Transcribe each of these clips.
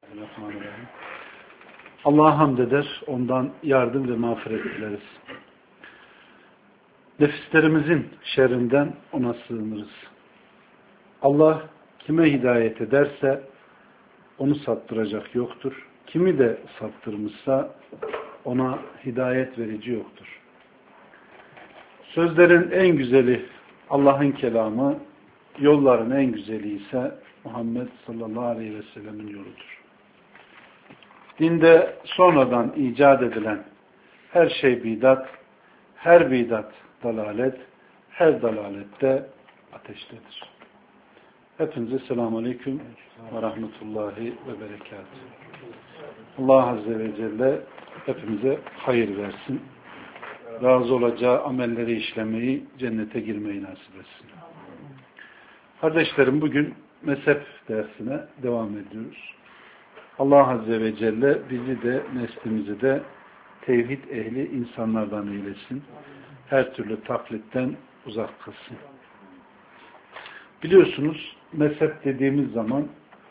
Bismillahirrahmanirrahim. Allah'a hamd eder, ondan yardım ve mağfiret dileriz. Nefislerimizin şerrinden ona sığınırız. Allah kime hidayet ederse onu saptıracak yoktur. Kimi de saptırmışsa ona hidayet verici yoktur. Sözlerin en güzeli Allah'ın kelamı, yolların en güzeli ise Muhammed sallallahu aleyhi ve sellemin yoludur. Dinde sonradan icat edilen her şey bidat, her bidat dalalet, her dalalette ateştedir. Hepinize selamun aleyküm ve rahmetullahi ve berekatuhu. Allah Azze ve Celle hepimize hayır versin. Razı olacağı amelleri işlemeyi, cennete girmeyi nasip etsin. Kardeşlerim, bugün mezhep dersine devam ediyoruz. Allah Azze ve Celle bizi de neslimizi de tevhid ehli insanlardan eylesin. Her türlü taklitten uzak kılsın. Biliyorsunuz mezhep dediğimiz zaman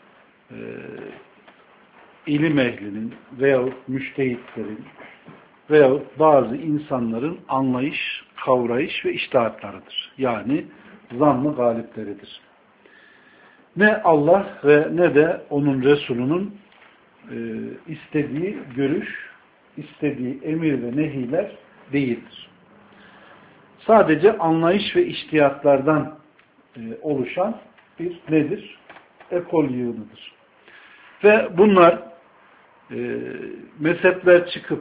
ilim ehlinin veyahut müştehitlerin veyahut bazı insanların anlayış, kavrayış ve içtihatlarıdır. Yani zann-ı galipleridir. Ne Allah ve ne de onun Resulünün istediği görüş, istediği emir ve nehiler değildir. Sadece anlayış ve içtihatlardan oluşan bir nedir? Ekol yığınıdır. Ve bunlar mezhepler çıkıp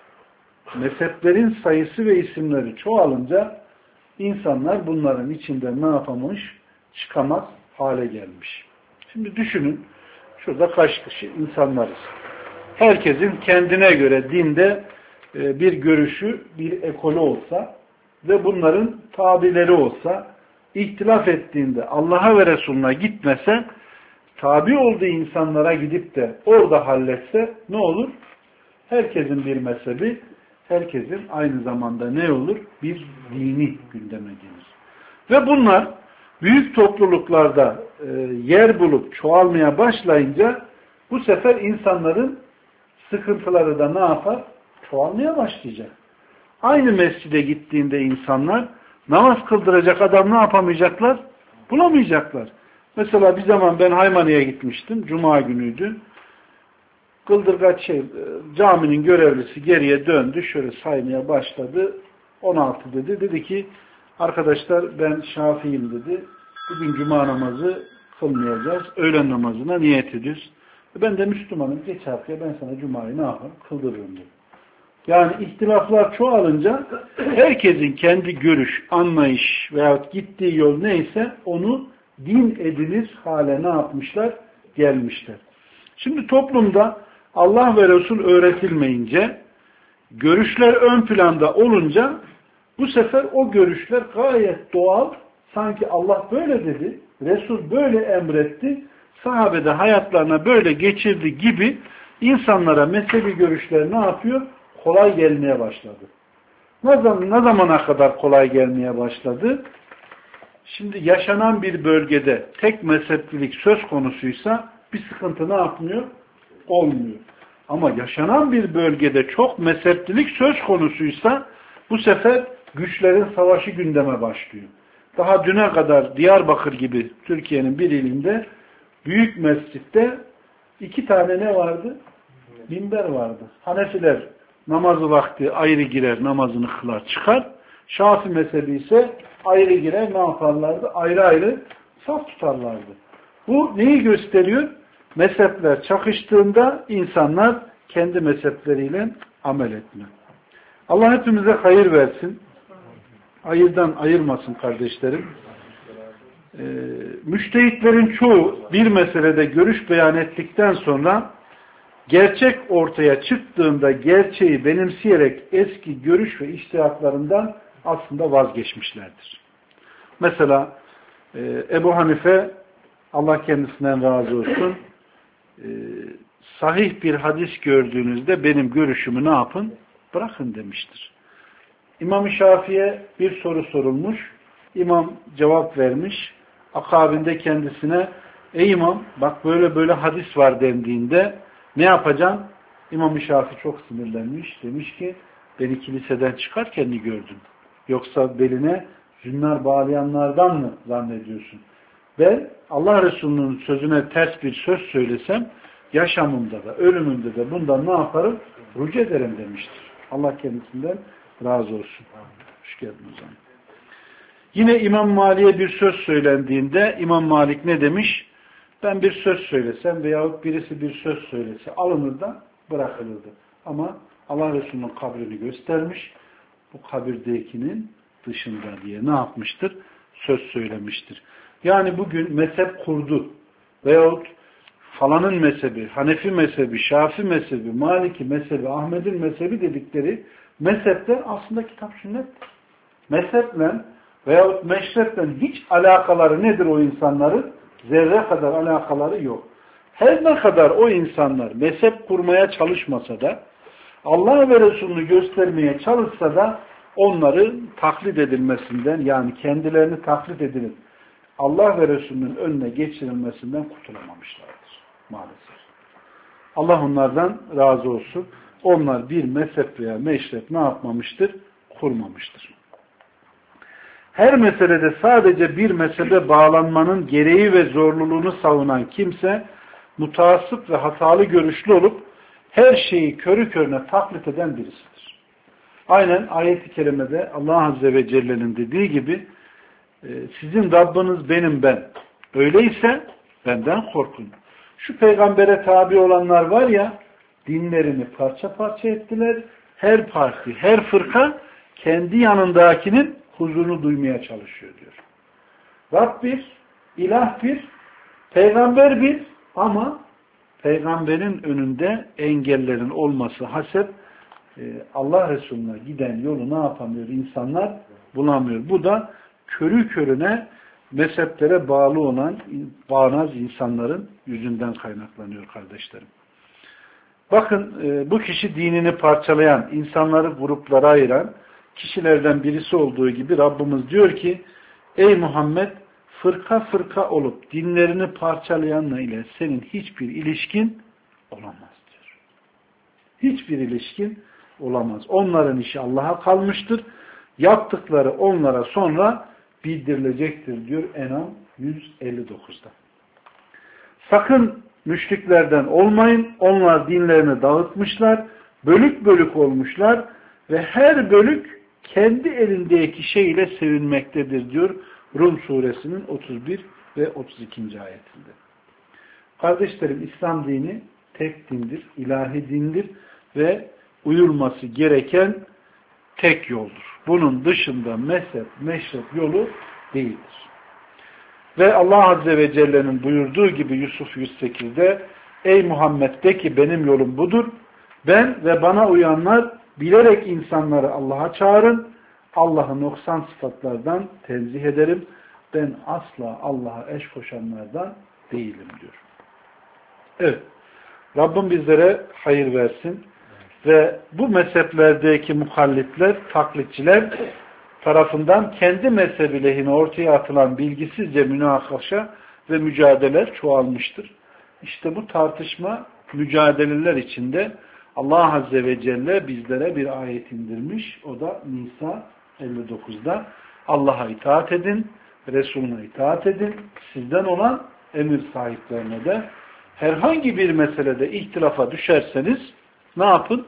mezheplerin sayısı ve isimleri çoğalınca insanlar bunların içinde ne yapamış? Çıkamaz hale gelmiş. Şimdi düşünün, şurada kaç kişi insanlarız. Herkesin kendine göre dinde bir görüşü, bir ekolü olsa ve bunların tabileri olsa, ihtilaf ettiğinde Allah'a ve Resulüne gitmese, tabi olduğu insanlara gidip de orada halletse ne olur? Herkesin bir mezhebi, herkesin aynı zamanda ne olur? Bir dini gündeme gelir. Ve bunlar büyük topluluklarda yer bulup çoğalmaya başlayınca bu sefer insanların sıkıntıları da ne yapar? Çoğalmaya başlayacak. Aynı mescide gittiğinde insanlar namaz kıldıracak adam ne yapamayacaklar? Bulamayacaklar. Mesela bir zaman ben Haymani'ye gitmiştim. Cuma günüydü. Kıldırgaç caminin görevlisi geriye döndü. Şöyle saymaya başladı. 16 dedi. Dedi ki arkadaşlar ben Şafii'yim dedi. Bugün cuma namazı kılmayacağız. Öğlen namazına niyet ediyoruz. Ben de Müslümanım. Geç haftaya ben sana cumayı ne yaparım? Kıldırırım dedi. Yani ihtilaflar çoğalınca herkesin kendi görüş, anlayış veyahut gittiği yol neyse onu din edilir hale ne yapmışlar? Gelmişler. Şimdi toplumda Allah ve Resul öğretilmeyince, görüşler ön planda olunca bu sefer o görüşler gayet doğal, sanki Allah böyle dedi, Resul böyle emretti, sahabe de hayatlarına böyle geçirdi gibi insanlara mezhebi görüşler ne yapıyor? Kolay gelmeye başladı. Ne zamana kadar kolay gelmeye başladı? Şimdi yaşanan bir bölgede tek mezheplilik söz konusuysa bir sıkıntı ne yapmıyor? Olmuyor. Ama yaşanan bir bölgede çok mezheplilik söz konusuysa bu sefer güçlerin savaşı gündeme başlıyor. Daha düne kadar Diyarbakır gibi Türkiye'nin bir ilinde büyük mescitte 2 tane ne vardı? Minber vardı. Hanefiler namazı vakti ayrı girer, namazını kılar, çıkar. Şafii mezhebi ise ayrı girer, ne yaparlardı? Ayrı ayrı saf tutarlardı. Bu neyi gösteriyor? Mezhepler çakıştığında insanlar kendi mezhepleriyle amel etme. Allah hepimize hayır versin. Hayırdan ayırmasın kardeşlerim. Müştehitlerin çoğu bir meselede görüş beyan ettikten sonra gerçek ortaya çıktığında gerçeği benimseyerek eski görüş ve içtihatlarından aslında vazgeçmişlerdir. Mesela Ebu Hanife, Allah kendisinden razı olsun, sahih bir hadis gördüğünüzde benim görüşümü ne yapın? Bırakın demiştir. İmam-ı Şafii'ye bir soru sorulmuş. İmam cevap vermiş. Akabinde kendisine ey imam bak böyle böyle hadis var dendiğinde ne yapacaksın? İmam-ı Şafii çok sinirlenmiş. Demiş ki beni kiliseden çıkarken mi gördün? Yoksa beline zünnar bağlayanlardan mı zannediyorsun? Ben Allah Resulü'nün sözüne ters bir söz söylesem yaşamımda da ölümümde de bundan ne yaparım? Rücu ederim demiştir. Allah kendisinden razı olsun. Hoş geldiniz. Yine İmam Malik'e bir söz söylendiğinde İmam Malik ne demiş? Ben bir söz söylesem veyahut birisi bir söz söylese alınır da bırakılırdı. Ama Allah Resulü'nün kabrini göstermiş. Bu kabirdekinin dışında diye ne yapmıştır? Söz söylemiştir. Yani bugün mezhep kurdu veyahut falanın mezhebi, Hanefi mezhebi, Şafii mezhebi, Maliki mezhebi, Ahmet'in mezhebi dedikleri mezhepler aslında kitap sünnettir. Mezheple veyahut meşreple hiç alakaları nedir o insanların? Zerre kadar alakaları yok. Her ne kadar o insanlar mezhep kurmaya çalışmasa da Allah ve Resulünü göstermeye çalışsa da onların taklit edilmesinden yani kendilerini taklit edilip Allah ve Resulünün önüne geçirilmesinden kurtulamamışlardır maalesef. Allah onlardan razı olsun. Onlar bir mezhep veya meşrep ne yapmamıştır? Kurmamıştır. Her meselede sadece bir mezhebe bağlanmanın gereği ve zorluluğunu savunan kimse mutasip ve hatalı görüşlü olup her şeyi körü körüne taklit eden birisidir. Aynen ayet-i kerimede Allah Azze ve Celle'nin dediği gibi sizin Rabbiniz benim ben. Öyleyse benden korkun. Şu peygambere tabi olanlar var ya dinlerini parça parça ettiler. Her parti, her fırka kendi yanındakinin huzurunu duymaya çalışıyor diyor. Rab bir, ilah bir, peygamber bir ama peygamberin önünde engellerin olması hasep Allah Resulü'ne giden yolu ne yapamıyor? İnsanlar bulamıyor. Bu da körü körüne mezheplere bağlı olan bağnaz insanların yüzünden kaynaklanıyor kardeşlerim. Bakın bu kişi dinini parçalayan, insanları gruplara ayıran kişilerden birisi olduğu gibi Rabbimiz diyor ki ey Muhammed fırka fırka olup dinlerini parçalayanla ile senin hiçbir ilişkin olamaz diyor. Hiçbir ilişkin olamaz. Onların işi Allah'a kalmıştır. Yaptıkları onlara sonra bildirilecektir diyor En'am 159'da. Sakın müşriklerden olmayın. Onlar dinlerini dağıtmışlar. Bölük bölük olmuşlar ve her bölük kendi elindeki şeyle sevinmektedir diyor Rum suresinin 31 ve 32. ayetinde. Kardeşlerim İslam dini tek dindir, ilahi dindir ve uyulması gereken tek yoldur. Bunun dışında mezhep, meşrep yolu değildir. Ve Allah Azze ve Celle'nin buyurduğu gibi Yusuf 108'de ey Muhammed de ki benim yolum budur. Ben ve bana uyanlar bilerek insanları Allah'a çağırın. Allah'ı noksan sıfatlardan tenzih ederim. Ben asla Allah'a eş koşanlardan değilim diyor. Evet. Rabbim bizlere hayır versin. Ve bu mezheplerdeki muhallifler, taklitçiler tarafından kendi mezhebi lehine ortaya atılan bilgisizce münakaşa ve mücadeleler çoğalmıştır. İşte bu tartışma, mücadeleler içinde Allah Azze ve Celle bizlere bir ayet indirmiş. O da Nisa 59'da Allah'a itaat edin, Resulüne itaat edin, sizden olan emir sahiplerine de herhangi bir meselede ihtilafa düşerseniz ne yapın?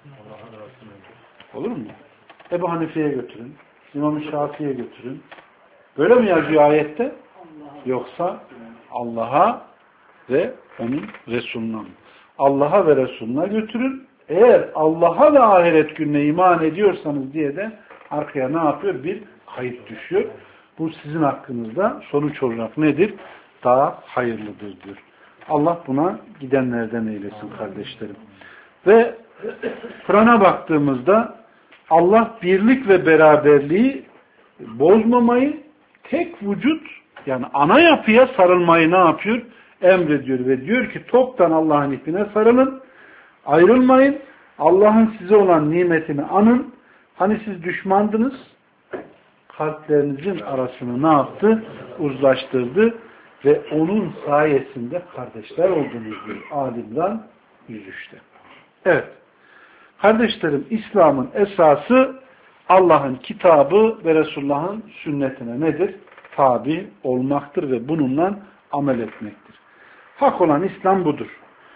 Olur mu? Ebu Hanife'ye götürün, İmam-ı Şafii'ye götürün. Böyle mi yazıyor ayette? Yoksa Allah'a ve onun Resulüne mi? Allah'a ve Resulüne götürün. Eğer Allah'a ve ahiret gününe iman ediyorsanız diye de arkaya ne yapıyor? Bir kayıt düşüyor. Bu sizin hakkınızda sonuç olarak nedir? Daha hayırlıdır diyor. Allah buna gidenlerden eylesin kardeşlerim. Ve Kur'an'a baktığımızda Allah birlik ve beraberliği bozmamayı, tek vücut yani ana yapıya sarılmayı ne yapıyor? Emrediyor ve diyor ki toptan Allah'ın ipine sarılın, ayrılmayın, Allah'ın size olan nimetini anın. Hani siz düşmandınız, kalplerinizin arasını ne yaptı? Uzlaştırdı. ve onun sayesinde kardeşler oldunuz diyor Ali İmran 103'te. Evet. Kardeşlerim, İslam'ın esası Allah'ın kitabı ve Resulullah'ın sünnetine nedir? Tabi olmaktır ve bununla amel etmektir. Hak olan İslam budur.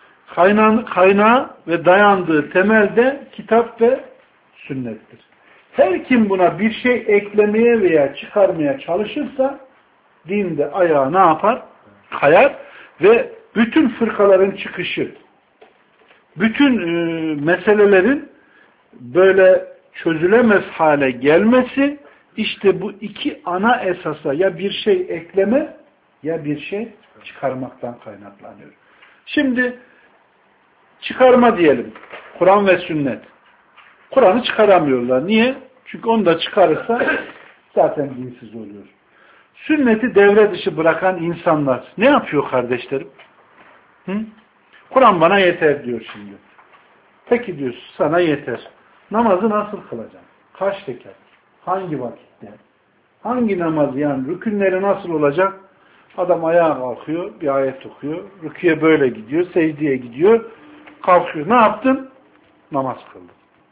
Kaynağı ve dayandığı temelde kitap ve sünnettir. Her kim buna bir şey eklemeye veya çıkarmaya çalışırsa dinde ayağı ne yapar? Kayar ve bütün fırkaların çıkışı, bütün meselelerin böyle çözülemez hale gelmesi işte bu iki ana esasa ya bir şey ekleme ya bir şey çıkarmaktan kaynaklanıyor. Şimdi çıkarma diyelim. Kur'an ve sünnet. Kur'an'ı çıkaramıyorlar. Niye? Çünkü onu da çıkarırsa zaten dinsiz oluyor. Sünneti devre dışı bırakan insanlar ne yapıyor kardeşlerim? Kur'an bana yeter diyor şimdi. Peki diyor, sana yeter. Namazı nasıl kılacaksın? Kaç rekat? Hangi vakitte? Hangi namaz yani? Rükünleri nasıl olacak? Adam ayağa kalkıyor, bir ayet okuyor. Rüküye böyle gidiyor, secdeye gidiyor. Kalkıyor. Ne yaptın? Namaz kıldın.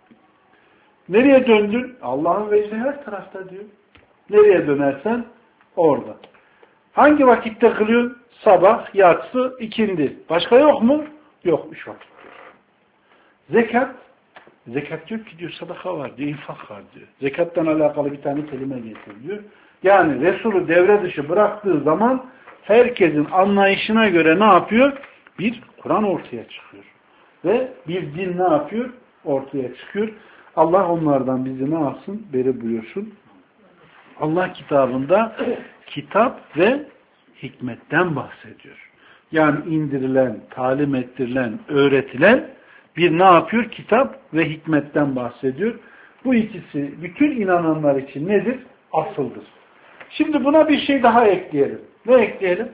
Nereye döndün? Allah'ın vecdi her tarafta diyor. Nereye dönersen orada. Hangi vakitte kılıyorsun? Sabah, yatsı, ikindi. Başka yok mu? Yok. 3 vakit diyor. Zekat diyor ki diyor sadaka var diyor, infak var diyor. Zekattan alakalı bir tane kelime getir diyor. Yani Resulü devre dışı bıraktığı zaman herkesin anlayışına göre ne yapıyor? Bir Kur'an ortaya çıkıyor. Ve bir din ne yapıyor? Ortaya çıkıyor. Allah onlardan bizi ne yapsın? Beri buyursun. Allah kitabında kitap ve hikmetten bahsediyor. Yani indirilen, talim ettirilen, öğretilen bir ne yapıyor? Kitap ve hikmetten bahsediyor. Bu ikisi bütün inananlar için nedir? Asıldır. Şimdi buna bir şey daha ekleyelim. Ne ekleyelim?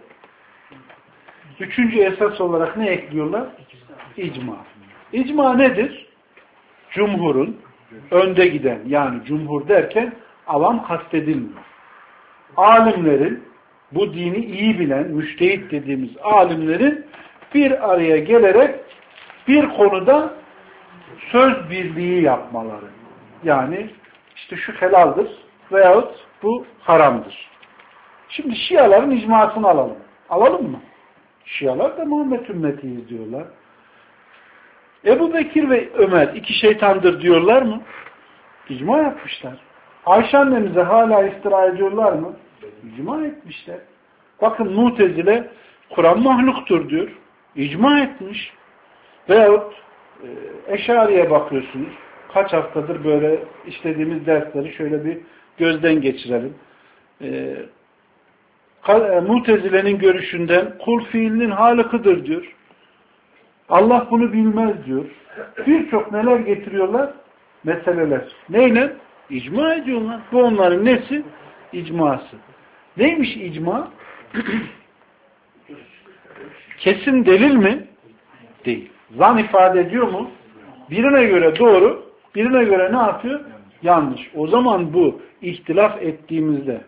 Üçüncü esas olarak ne ekliyorlar? İcma. İcma nedir? Cumhurun önde giden, yani cumhur derken avam kastedilmiyor. Alimlerin, bu dini iyi bilen, müştehit dediğimiz alimlerin bir araya gelerek bir konuda söz birliği yapmaları. Yani işte şu helaldir veyahut bu haramdır. Şimdi Şiaların icmasını alalım. Alalım mı? Şialar da Muhammed ümmetiyiz diyorlar. Ebu Bekir ve Ömer iki şeytandır diyorlar mı? İcma yapmışlar. Ayşe annemize hala iftira ediyorlar mı? İcma etmişler. Bakın Mu'tezile Kur'an mahluktur diyor. İcma etmiş. Veyahut Eşari'ye bakıyorsunuz. Kaç haftadır böyle işlediğimiz dersleri şöyle bir gözden geçirelim. Mu'tezile'nin görüşünden kul fiilinin halıkıdır diyor. Allah bunu bilmez diyor. Birçok neler getiriyorlar? Meseleler. Neyle? İcma ediyorlar. Bu onların nesi? İcması. Neymiş icma? Kesin delil mi? Değil. Zan ifade ediyor mu? Birine göre doğru, birine göre ne yapıyor? Yanlış. O zaman bu ihtilaf ettiğimizde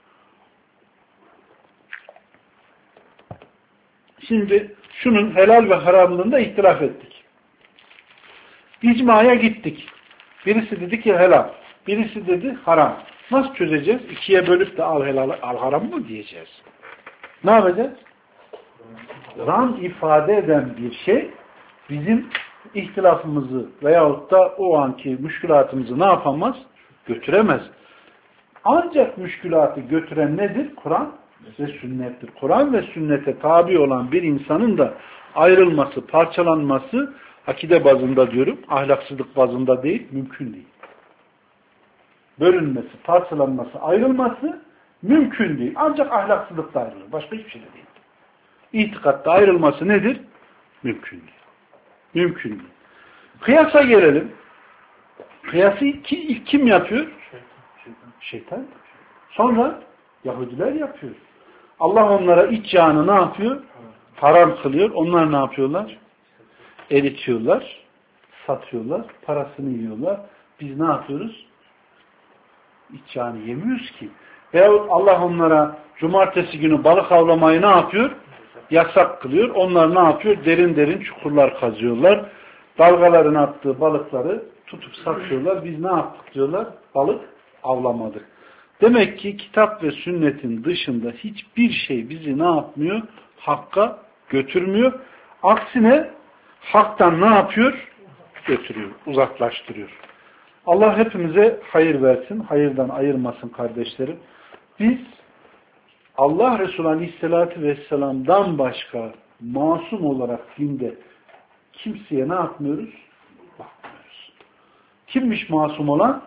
şimdi şunun helal ve haramlığında ihtilaf ettik. İcmaya gittik. Birisi dedi ki helal. Birisi dedi haram. Nasıl çözeceğiz? İkiye bölüp de al helal, al haram mı diyeceğiz? Ne yapacağız? Zan ifade eden bir şey bizim ihtilafımızı veyahut da o anki müşkülatımızı ne yapamaz? Götüremez. Ancak müşkülatı götüren nedir? Kur'an ve sünnettir. Kur'an ve sünnete tabi olan bir insanın da ayrılması, parçalanması akide bazında diyorum, ahlaksızlık bazında değil, mümkün değil. Bölünmesi, parçalanması, ayrılması mümkün değil. Ancak ahlaksızlıkta ayrılır. Başka hiçbir şey de değil. İtikatta ayrılması nedir? Mümkün değil. Mümkün değil. Kıyasa gelelim. Kıyası ilk kim yapıyor? Şeytan. Sonra Yahudiler yapıyor. Allah onlara iç yağını ne yapıyor? Haram kılıyor. Onlar ne yapıyorlar? Eritiyorlar. Satıyorlar. Parasını yiyorlar. Biz ne yapıyoruz? İç yağını yemiyoruz ki. Veyahut Allah onlara cumartesi günü balık avlamayı ne yapıyor? Yasak kılıyor. Onlar ne yapıyor? Derin derin çukurlar kazıyorlar. Dalgaların attığı balıkları tutup satıyorlar. Biz ne yaptık diyorlar? Balık avlamadık. Demek ki kitap ve sünnetin dışında hiçbir şey bizi ne yapmıyor? Hakka götürmüyor. Aksine haktan ne yapıyor? Götürüyor, uzaklaştırıyor. Allah hepimize hayır versin, hayırdan ayırmasın kardeşlerim. Biz Allah Resulü Aleyhisselatü Vesselam'dan başka masum olarak dinde kimseye ne yapmıyoruz? Bakmıyoruz. Kimmiş masum olan?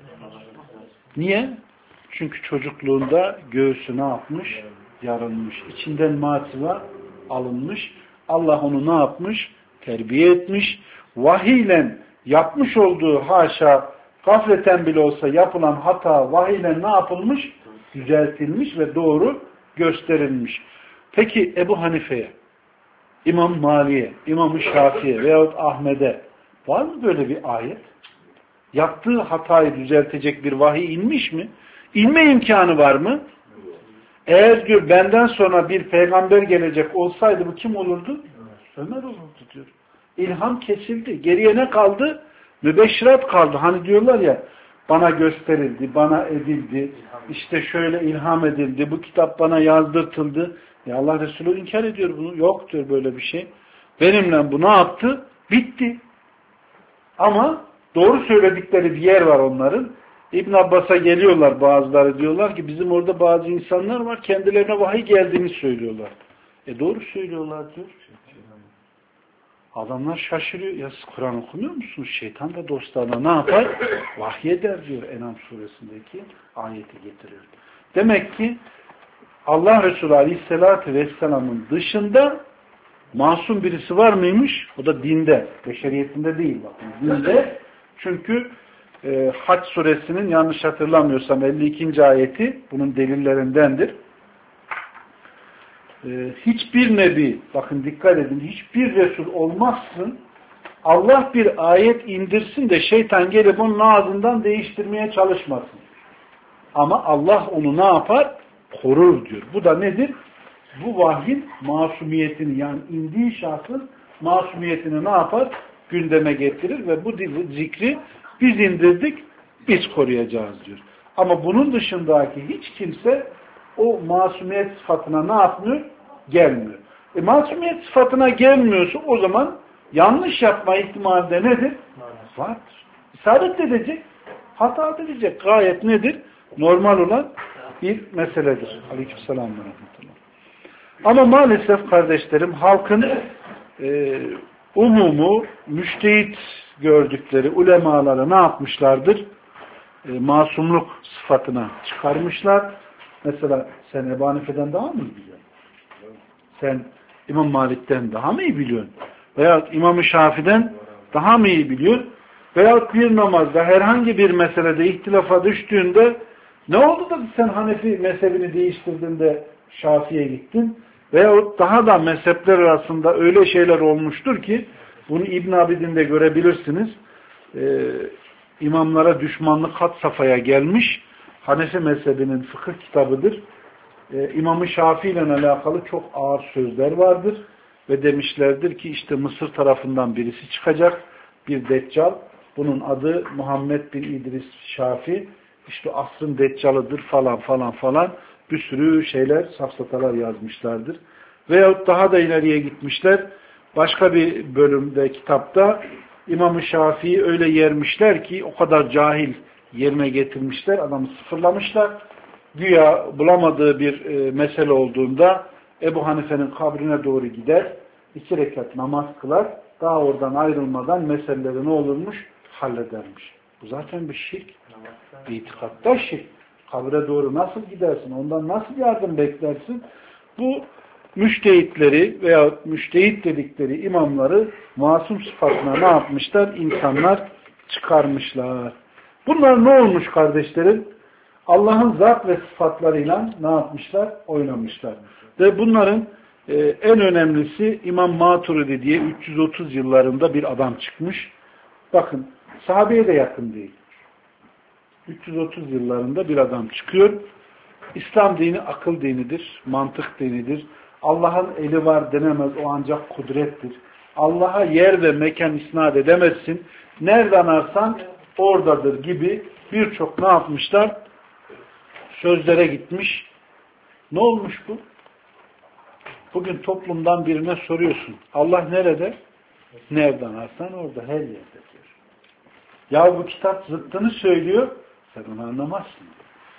Niye? Çünkü çocukluğunda göğsü ne yapmış? Yarılmış. İçinden matıva alınmış. Allah onu ne yapmış? Terbiye etmiş. Vahiyle yapmış olduğu haşa gafleten bile olsa yapılan hata vahiyle ne yapılmış? Düzeltilmiş ve doğru gösterilmiş. Peki Ebu Hanife'ye, İmam Mali'ye, İmam-ı Şafi'ye veyahut Ahmet'e var mı böyle bir ayet? Yaptığı hatayı düzeltecek bir vahiy inmiş mi? İnme imkanı var mı? Eğer diyor benden sonra bir peygamber gelecek olsaydı bu kim olurdu? Ömer olurdu diyor. İlham kesildi. Geriye ne kaldı? Mübeşşirat kaldı. Hani diyorlar ya bana gösterildi, bana edildi, işte şöyle ilham edildi, bu kitap bana yazdırtıldı. Ya Allah Resulü inkar ediyor bunu. Yok diyor böyle bir şey. Benimle bu ne yaptı? Bitti. Ama doğru söyledikleri bir yer var onların. İbn Abbas'a geliyorlar bazıları, diyorlar ki bizim orada bazı insanlar var kendilerine vahiy geldiğini söylüyorlar. Doğru söylüyorlar diyor. Adamlar şaşırıyor. Ya siz Kur'an okumuyor musunuz? Şeytan da dostlarına ne yapar? Vahyeder diyor En'am suresindeki ayeti getiriyor. Demek ki Allah Resulü Aleyhisselatü Vesselam'ın dışında masum birisi var mıymış? O da dinde. Beşeriyetinde değil bakın. Dinde. Çünkü Hac suresinin yanlış hatırlamıyorsam 52. ayeti bunun delillerindendir. Hiçbir nebi, bakın dikkat edin, hiçbir Resul olmazsın, Allah bir ayet indirsin de şeytan gelip onun ağzından değiştirmeye çalışmasın. Ama Allah onu ne yapar? Korur diyor. Bu da nedir? Bu vahyin masumiyetini, yani indiği şahsın masumiyetini ne yapar? Gündeme getirir ve bu zikri biz indirdik, biz koruyacağız diyor. Ama bunun dışındaki hiç kimse o masumiyet sıfatına ne yapmıyor? Gelmiyor. Masumiyet sıfatına gelmiyorsa o zaman yanlış yapma ihtimali de nedir? Vardır. İsabet edecek, hata edecek. Gayet nedir? Normal olan bir meseledir. Aleykümselam ve rahmetullah. Ama maalesef kardeşlerim halkın umumu müştehit gördükleri ulemaları ne yapmışlardır? Masumluk sıfatına çıkarmışlar. Mesela sen Ebu Hanife'den daha mı iyi biliyorsun? Sen İmam Malik'ten daha mı iyi biliyorsun? Veyahut İmam-ı Şafi'den daha mı iyi biliyorsun? Veyahut bir namazda herhangi bir meselede ihtilafa düştüğünde ne oldu da sen Hanefi mezhebini değiştirdin de Şafi'ye gittin? Veyahut daha da mezhepler arasında öyle şeyler olmuştur ki bunu İbn Abidin'de görebilirsiniz. İmamlara düşmanlık had safhaya gelmiş. Hanefi mezhebinin fıkıh kitabıdır. İmam-ı Şafii ile alakalı çok ağır sözler vardır. Ve demişlerdir ki işte Mısır tarafından birisi çıkacak. Bir deccal. Bunun adı Muhammed bin İdris Şafii. İşte asrın deccalıdır falan falan falan. Bir sürü şeyler, safsatalar yazmışlardır. Veyahut daha da ileriye gitmişler. Başka bir bölümde kitapta İmam-ı Şafii'yi öyle yermişler ki o kadar cahil yerine getirmişler. Adamı sıfırlamışlar. Güya bulamadığı bir mesele olduğunda Ebu Hanife'nin kabrine doğru gider. 2 rekat namaz kılar. Daha oradan ayrılmadan meseleleri ne olurmuş? Halledermiş. Bu zaten bir şirk. Bir itikatta şirk. Kabre doğru nasıl gidersin? Ondan nasıl yardım beklersin? Bu müştehitleri veya müştehit dedikleri imamları masum sıfatına ne yapmışlar? İnsanlar çıkarmışlar. Bunlar ne olmuş kardeşlerim? Allah'ın zat ve sıfatlarıyla ne yapmışlar? Oynamışlar. Ve bunların en önemlisi İmam Maturidi diye 330 yıllarında bir adam çıkmış. Bakın sahabeye de yakın değil. 330 yıllarında bir adam çıkıyor. İslam dini akıl dinidir, mantık dinidir. Allah'ın eli var denemez, o ancak kudrettir. Allah'a yer ve mekan isnat edemezsin. Nereden ararsan oradadır gibi birçok ne yapmışlar? Sözlere gitmiş. Ne olmuş bu? Bugün toplumdan birine soruyorsun. Allah nerede? Nereden ararsan orada, her yerde diyor. Ya bu kitap zıttını söylüyor, sen onu anlamazsın.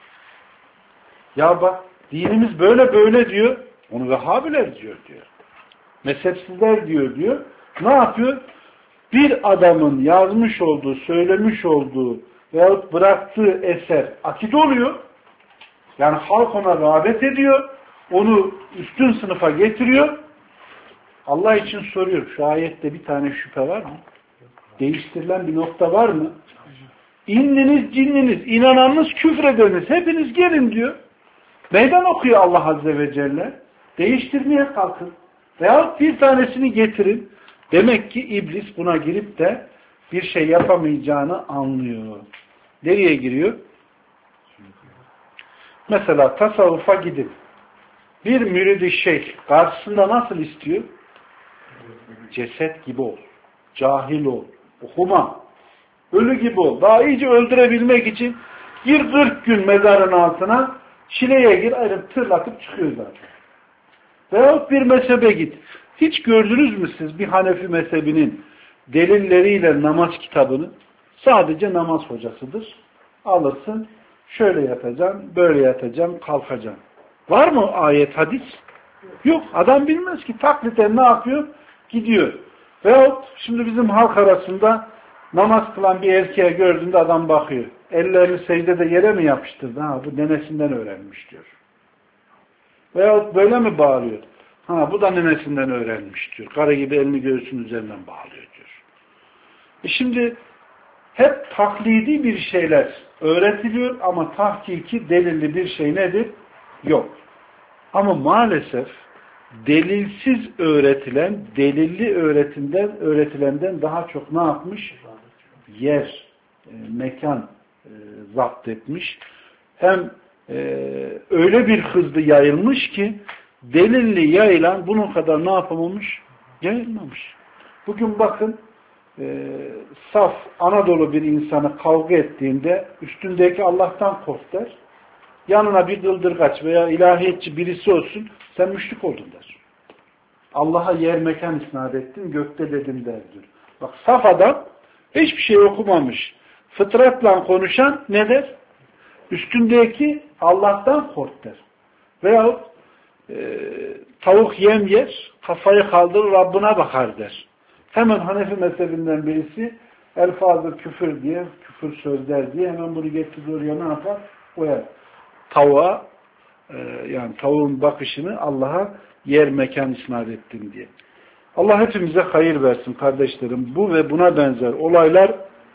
Ya bak dinimiz böyle böyle diyor, onu Vehhabiler diyor. Mezhepsizler diyor. Ne yapıyor? Bir adamın yazmış olduğu, söylemiş olduğu veyahut bıraktığı eser akide oluyor. Yani halk ona rağbet ediyor. Onu üstün sınıfa getiriyor. Allah için soruyor. Şu ayette bir tane şüphe var mı? Değiştirilen bir nokta var mı? İnniniz, cinniniz, inananınız, küfredeniz hepiniz gelin diyor. Meydan okuyor Allah Azze ve Celle. Değiştirmeye kalkın. Veyahut bir tanesini getirin. Demek ki iblis buna girip de bir şey yapamayacağını anlıyor. Nereye giriyor? Mesela tasavvufa gidin. Bir müridi şeyh karşısında nasıl istiyor? Ceset gibi ol. Cahil ol. Okuma. Ölü gibi ol. Daha iyice öldürebilmek için gir 40 gün mezarın altına, çileye gir, ayrıp tırlatıp çıkıyor zaten. Veyahut bir mezhebe git. Hiç gördünüz mü siz bir Hanefi mezhebinin delilleriyle namaz kitabını? Sadece namaz hocasıdır. Alırsın, şöyle yatacaksın, böyle yatacaksın, kalkacaksın. Var mı ayet, hadis? Yok. Adam bilmez ki. Takliten ne yapıyor? Gidiyor. Veyahut şimdi bizim halk arasında namaz kılan bir erkeğe gördüğünde adam bakıyor. Ellerini secdede yere mi yapıştırdı? Ha, bu nenesinden öğrenmiş diyor. Veyahut böyle mi bağlıyor? Ha, bu da nenesinden öğrenmiş diyor. Karı gibi elini göğsünün üzerinden bağlıyor diyor. Şimdi hep taklidi bir şeyler öğretiliyor ama tahkiki, delilli bir şey nedir? Yok. Ama maalesef delilsiz öğretilen, delilli öğretilenden daha çok ne yapmış? Yer, mekan zapt etmiş. Hem öyle bir hızlı yayılmış ki delilli yayılan bunun kadar ne yapamamış? Yayılmamış. Bugün bakın saf Anadolu bir insanı kavga ettiğinde üstündeki Allah'tan kork der. Yanına bir dıldırgaç veya ilahiyatçı birisi olsun, sen müşrik oldun der. Allah'a yer mekan isnat ettin, gökte dedim derdir. Bak saf adam hiçbir şey okumamış. Fıtratla konuşan ne der? Üstündeki Allah'tan kork der. Veyahut tavuk yem yer, kafayı kaldırır Rabbına bakar der. Hemen Hanefi mezhebinden birisi elfazı küfür diye, küfür sözler diye hemen bunu getirir oraya ne yapar? Koyar. Tavuğa yani tavuğun bakışını Allah'a yer mekan isnat ettim diye. Allah hepimize hayır versin kardeşlerim. Bu ve buna benzer olaylar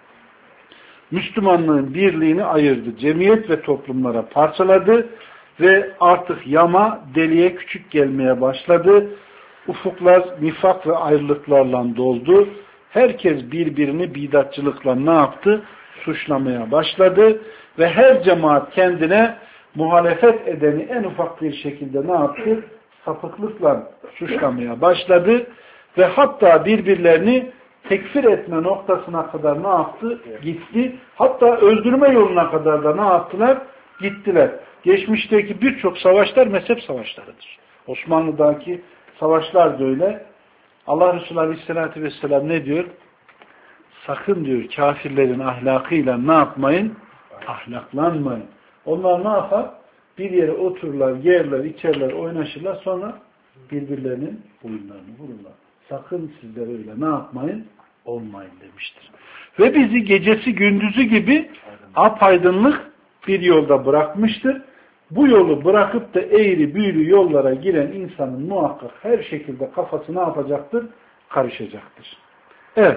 Müslümanlığın birliğini ayırdı. Cemiyet ve toplumlara parçaladı ve artık yama deliğe küçük gelmeye başladı. Ufuklar nifak ve ayrılıklarla doldu. Herkes birbirini bidatçılıkla ne yaptı? Suçlamaya başladı ve her cemaat kendine muhalefet edeni en ufak bir şekilde ne yaptı? Sapıklıkla suçlamaya başladı ve hatta birbirlerini tekfir etme noktasına kadar ne yaptı? Gitti. Hatta öldürme yoluna kadar da ne yaptılar? Gittiler. Geçmişteki birçok savaşlar mezhep savaşlarıdır. Osmanlı'daki savaşlar da öyle. Allah Resulü Aleyhisselatü Vesselam ne diyor? Sakın diyor kafirlerin ahlakıyla ne yapmayın? Ahlaklanmayın. Onlar ne yapar? Bir yere otururlar, yerler, içerler, oynaşırlar, sonra birbirlerinin boyunlarını vururlar. Sakın sizler öyle ne yapmayın? Olmayın demiştir. Ve bizi gecesi gündüzü gibi apaydınlık bir yolda bırakmıştır. Bu yolu bırakıp da eğri büğrü yollara giren insanın muhakkak her şekilde kafası ne yapacaktır? Karışacaktır. Evet.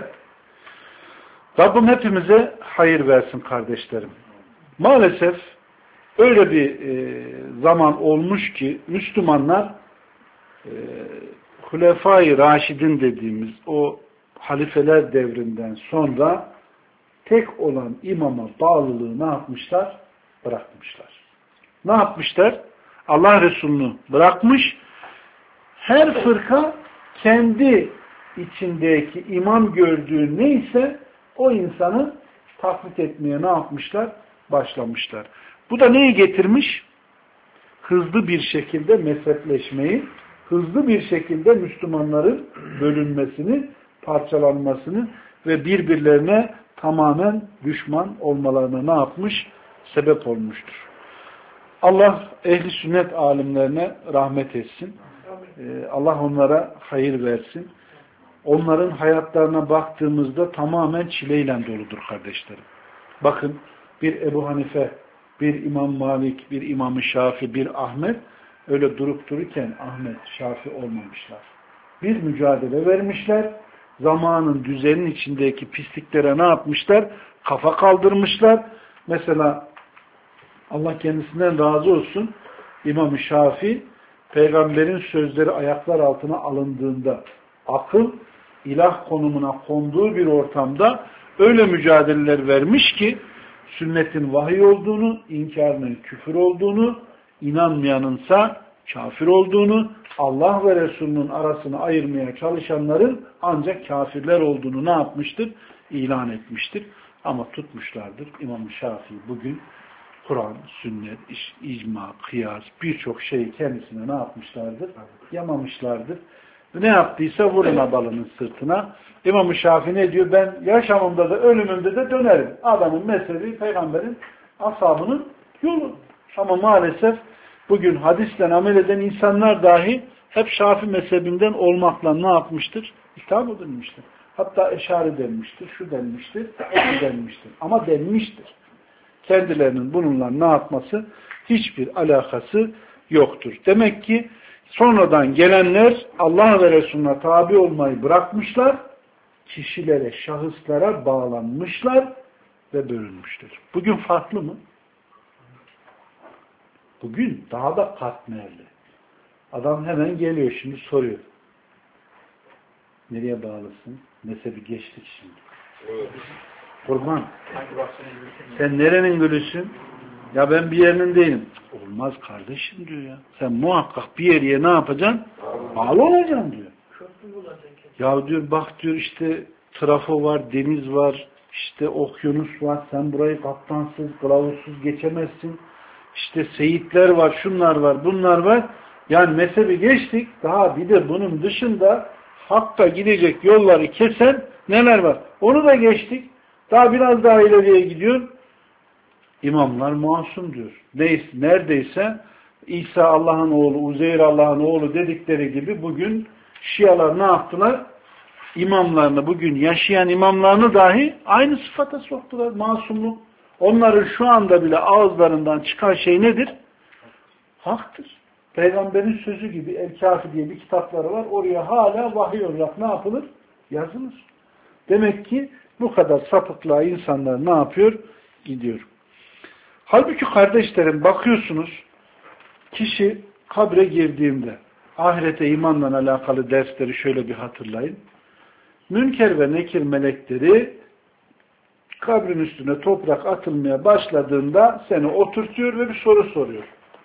Rabbim hepimize hayır versin kardeşlerim. Maalesef öyle bir zaman olmuş ki Müslümanlar Hulefai Raşidin dediğimiz o halifeler devrinden sonra tek olan imama bağlılığı ne yapmışlar? Bırakmışlar. ne yapmışlar? Allah Resulü'nü bırakmış. Her fırka kendi içindeki imam gördüğü neyse o insanı taklit etmeye ne yapmışlar? Başlamışlar. Bu da neyi getirmiş? Hızlı bir şekilde mezhepleşmeyi, hızlı bir şekilde Müslümanların bölünmesini, parçalanmasını ve birbirlerine tamamen düşman olmalarına ne yapmış? Sebep olmuştur. Allah ehli sünnet alimlerine rahmet etsin. Allah onlara hayır versin. Onların hayatlarına baktığımızda tamamen çileyle doludur kardeşlerim. Bakın bir Ebu Hanife, bir İmam Malik, bir İmam-ı Şafi, bir Ahmet öyle durup dururken Ahmet, Şafi olmamışlar. Bir mücadele vermişler. Zamanın düzenin içindeki pisliklere ne yapmışlar? Kafa kaldırmışlar. Mesela Allah kendisinden razı olsun İmam-ı Şafi peygamberin sözleri ayaklar altına alındığında akıl ilah konumuna konduğu bir ortamda öyle mücadeleler vermiş ki sünnetin vahiy olduğunu, inkarının küfür olduğunu, inanmayanınsa kafir olduğunu, Allah ve Resulünün arasını ayırmaya çalışanların ancak kafirler olduğunu ne yapmıştır? İlan etmiştir. Ama tutmuşlardır. İmam-ı Şafii bugün Kur'an, sünnet, icma, kıyas birçok şeyi kendisine ne yapmışlardır? Yamamışlardır. Ne yaptıysa vurun abalının sırtına. İmam-ı Şafii ne diyor? Ben yaşamımda da ölümümde de dönerim. Adamın mezhebi peygamberin ashabının yolu. Ama maalesef bugün hadisle amel eden insanlar dahi hep Şafii mezhebinden olmakla ne yapmıştır? İtham edilmiştir. Hatta eşari denmiştir, şu denmiştir, şu denmiştir. Ama denmiştir. Kendilerinin bununla ne yapması? Hiçbir alakası yoktur. Demek ki sonradan gelenler Allah ve Resulüne tabi olmayı bırakmışlar, kişilere, şahıslara bağlanmışlar ve bölünmüştür. Bugün farklı mı? Bugün daha da katmerli. Adam hemen geliyor şimdi soruyor. Nereye bağlısın? Mezhebi geçtik şimdi. Kurban. Sen nerenin gülüsün? Ya ben bir yerinin değilim. Olmaz kardeşim diyor ya. Sen muhakkak bir yere ne yapacaksın? Bağlı olacaksın diyor. Ya diyor bak diyor işte trafo var, deniz var, işte okyanus var. Sen burayı kaptansız, kılavuzsuz geçemezsin. İşte seyitler var, şunlar var, bunlar var. Yani mezhebi geçtik. Daha bir de bunun dışında hakka gidecek yolları kesen neler var? Onu da geçtik. Daha biraz daha ileriye gidiyor. İmamlar masum diyor. Neredeyse İsa Allah'ın oğlu, Uzeyr Allah'ın oğlu dedikleri gibi bugün Şialar ne yaptılar? İmamlarını, bugün yaşayan imamlarını dahi aynı sıfata soktular. Masumluk. Onların şu anda bile ağızlarından çıkan şey nedir? Haktır. Peygamberin sözü gibi El-Kafi diye bir kitapları var. Oraya hala vahiy olarak ne yapılır? Yazılır. Demek ki bu kadar sapıklığa insanlar ne yapıyor? Gidiyor. Halbuki kardeşlerim bakıyorsunuz kişi kabre girdiğinde ahirete imanla alakalı dersleri şöyle bir hatırlayın. Münker ve nekir melekleri kabrin üstüne toprak atılmaya başladığında seni oturtuyor ve bir soru soruyor.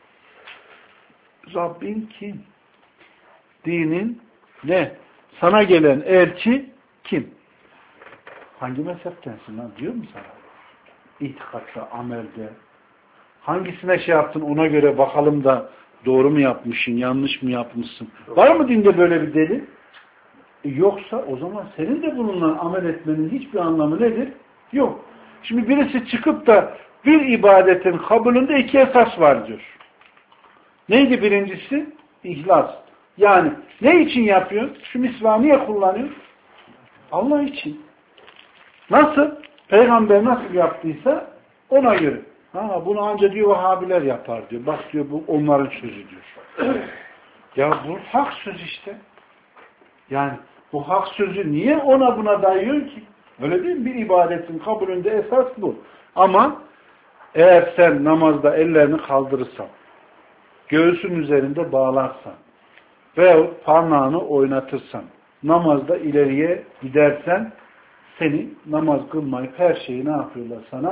Rabbin kim? Dinin ne? Sana gelen elçi kim? Hangi mezheptensin lan diyor mu sana? İtikatta, amelde. Hangisine şey yaptın ona göre bakalım da doğru mu yapmışsın, yanlış mı yapmışsın? Var mı dinde böyle bir delil? Yoksa o zaman senin de bununla amel etmenin hiçbir anlamı nedir? Yok. Şimdi birisi çıkıp da bir ibadetin kabulünde iki esas var diyor. Neydi birincisi? İhlas. Yani ne için yapıyor? Şu misvağı niye kullanıyor? Allah için. Nasıl? Peygamber nasıl yaptıysa ona göre. Ha, bunu ancak diyor Vahabiler yapar diyor. Bak diyor bu onların sözü diyor. Ya bu hak söz işte. Yani bu hak sözü niye ona buna dayıyor ki? Öyle değil mi? Bir ibadetin kabulünde esas bu. Ama eğer sen namazda ellerini kaldırırsan, göğsün üzerinde bağlarsan veyahut parmağını oynatırsan, namazda ileriye gidersen seni namaz kılmayıp her şeyi ne yapıyorlar sana?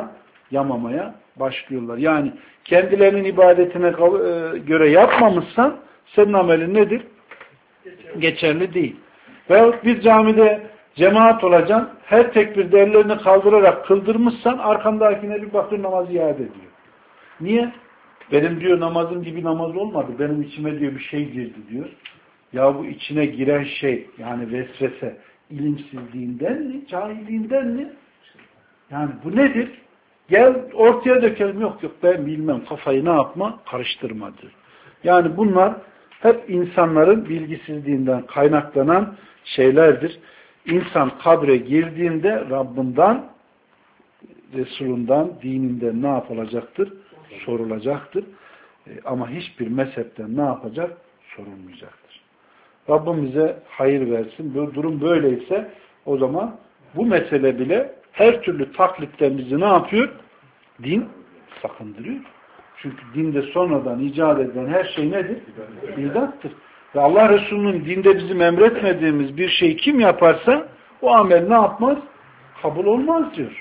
yamamaya başlıyorlar. Yani kendilerinin ibadetine göre yapmamışsan senin amelin nedir? Geçerli değil. Veyahut bir camide cemaat olacaksın, her tekbirde ellerini kaldırarak kıldırmışsan arkandakine bir bakır namazı iade ediyor. Niye? Benim diyor namazım gibi namaz olmadı. Benim içime diyor bir şey girdi diyor. Ya bu içine giren şey yani vesvese ilimsizliğinden mi? Cahilliğinden mi? Yani bu nedir? Gel ortaya dökelim. Yok ben bilmem. Kafayı ne yapma? Karıştırma diyor. Yani bunlar hep insanların bilgisizliğinden kaynaklanan şeylerdir. İnsan kabre girdiğinde Rabbinden, Resulünden, dininden ne yapılacaktır? Sorulacaktır. Ama hiçbir mezhepten ne yapacak? Sorulmayacaktır. Rabbim bize hayır versin. Bu durum böyleyse o zaman bu mesele bile her türlü taklitten bizi ne yapıyor? Din sakındırıyor. Çünkü dinde sonradan icat edilen her şey nedir? Bidattır. Ve Allah Resulü'nün dinde bizim emretmediğimiz bir şeyi kim yaparsa o amel ne yapmaz? Kabul olmaz diyor.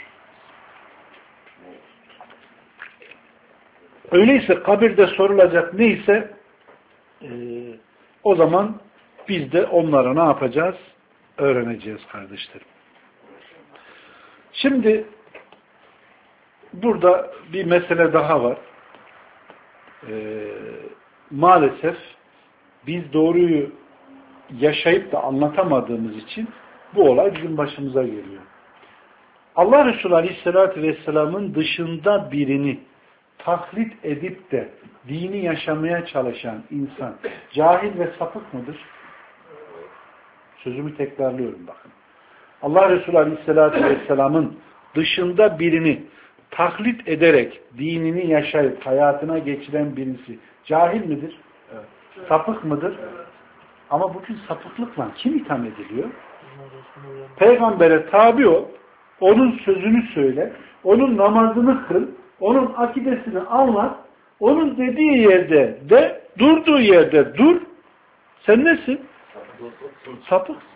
Öyleyse kabirde sorulacak neyse o zaman biz de onlara ne yapacağız? Öğreneceğiz kardeşlerim. Şimdi burada bir mesele daha var. Maalesef biz doğruyu yaşayıp da anlatamadığımız için bu olay bizim başımıza geliyor. Allah Resulü Aleyhisselatü Vesselam'ın dışında birini taklit edip de dini yaşamaya çalışan insan cahil ve sapık mıdır? Sözümü tekrarlıyorum bakın. Allah Resulü Aleyhisselatü Vesselam'ın dışında birini taklit ederek dinini yaşayıp hayatına geçiren birisi cahil midir? Evet. Sapık mıdır? Evet. Ama bugün sapıklıkla kim itham ediliyor? Peygamber'e tabi ol, onun sözünü söyle, onun namazını kıl, onun akidesini anlat, onun dediği yerde de, durduğu yerde dur. Sen nesin? Sapıksın.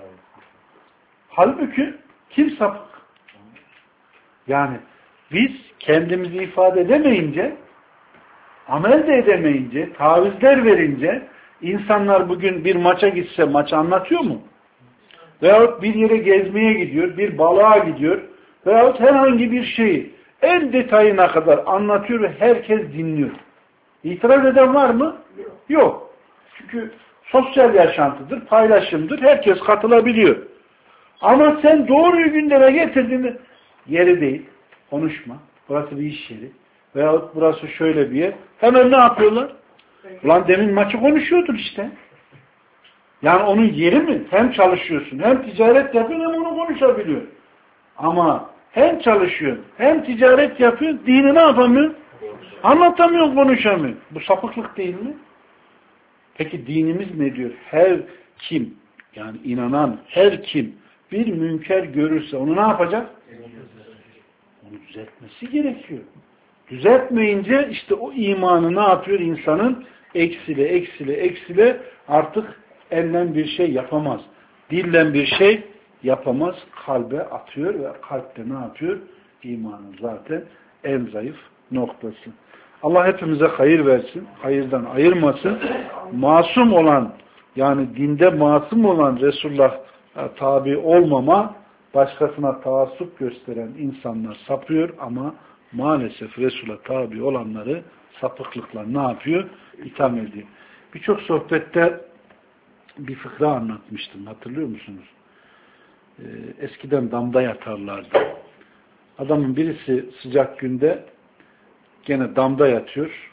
Halbuki kim sapık? Yani biz kendimizi ifade edemeyince, amel de edemeyince, tavizler verince, insanlar bugün bir maça gitse maçı anlatıyor mu? Veyahut bir yere gezmeye gidiyor, bir balığa gidiyor, veyahut herhangi bir şeyi en detayına kadar anlatıyor ve herkes dinliyor. İtiraz eden var mı? Yok. Çünkü sosyal yaşantıdır, paylaşımdır, herkes katılabiliyor. Ama sen doğruyu gündeme getirdiğinde yeri değil, konuşma. Burası bir iş yeri. Veyahut burası şöyle bir yer. Hemen ne yapıyorlar? Ulan demin maçı konuşuyordun işte. Yani onun yeri mi? Hem çalışıyorsun, hem ticaret yapıyorsun, hem onu konuşabiliyor. Ama hem çalışıyorsun, hem ticaret yapıyorsun, dini ne yapamıyorsun? Anlatamıyorsun, konuşamıyorsun. Bu sapıklık değil mi? Peki dinimiz ne diyor? Her kim, yani inanan her kim bir münker görürse onu ne yapacak? Onu düzeltmesi gerekiyor. Düzeltmeyince işte o imanı ne yapıyor? İnsanın eksile artık elle bir şey yapamaz. Dille bir şey yapamaz. Kalbe atıyor ve kalpte ne yapıyor? İmanın zaten en zayıf noktası. Allah hepimize hayır versin. Hayırdan ayırmasın. Masum olan yani dinde masum olan Resulullah tabi olmama başkasına taassup gösteren insanlar sapıyor ama maalesef Resul'a tabi olanları sapıklıkla ne yapıyor? İtham ediyor. Birçok sohbette bir fıkra anlatmıştım. Hatırlıyor musunuz? Eskiden damda yatarlardı. Adamın birisi sıcak günde gene damda yatıyor.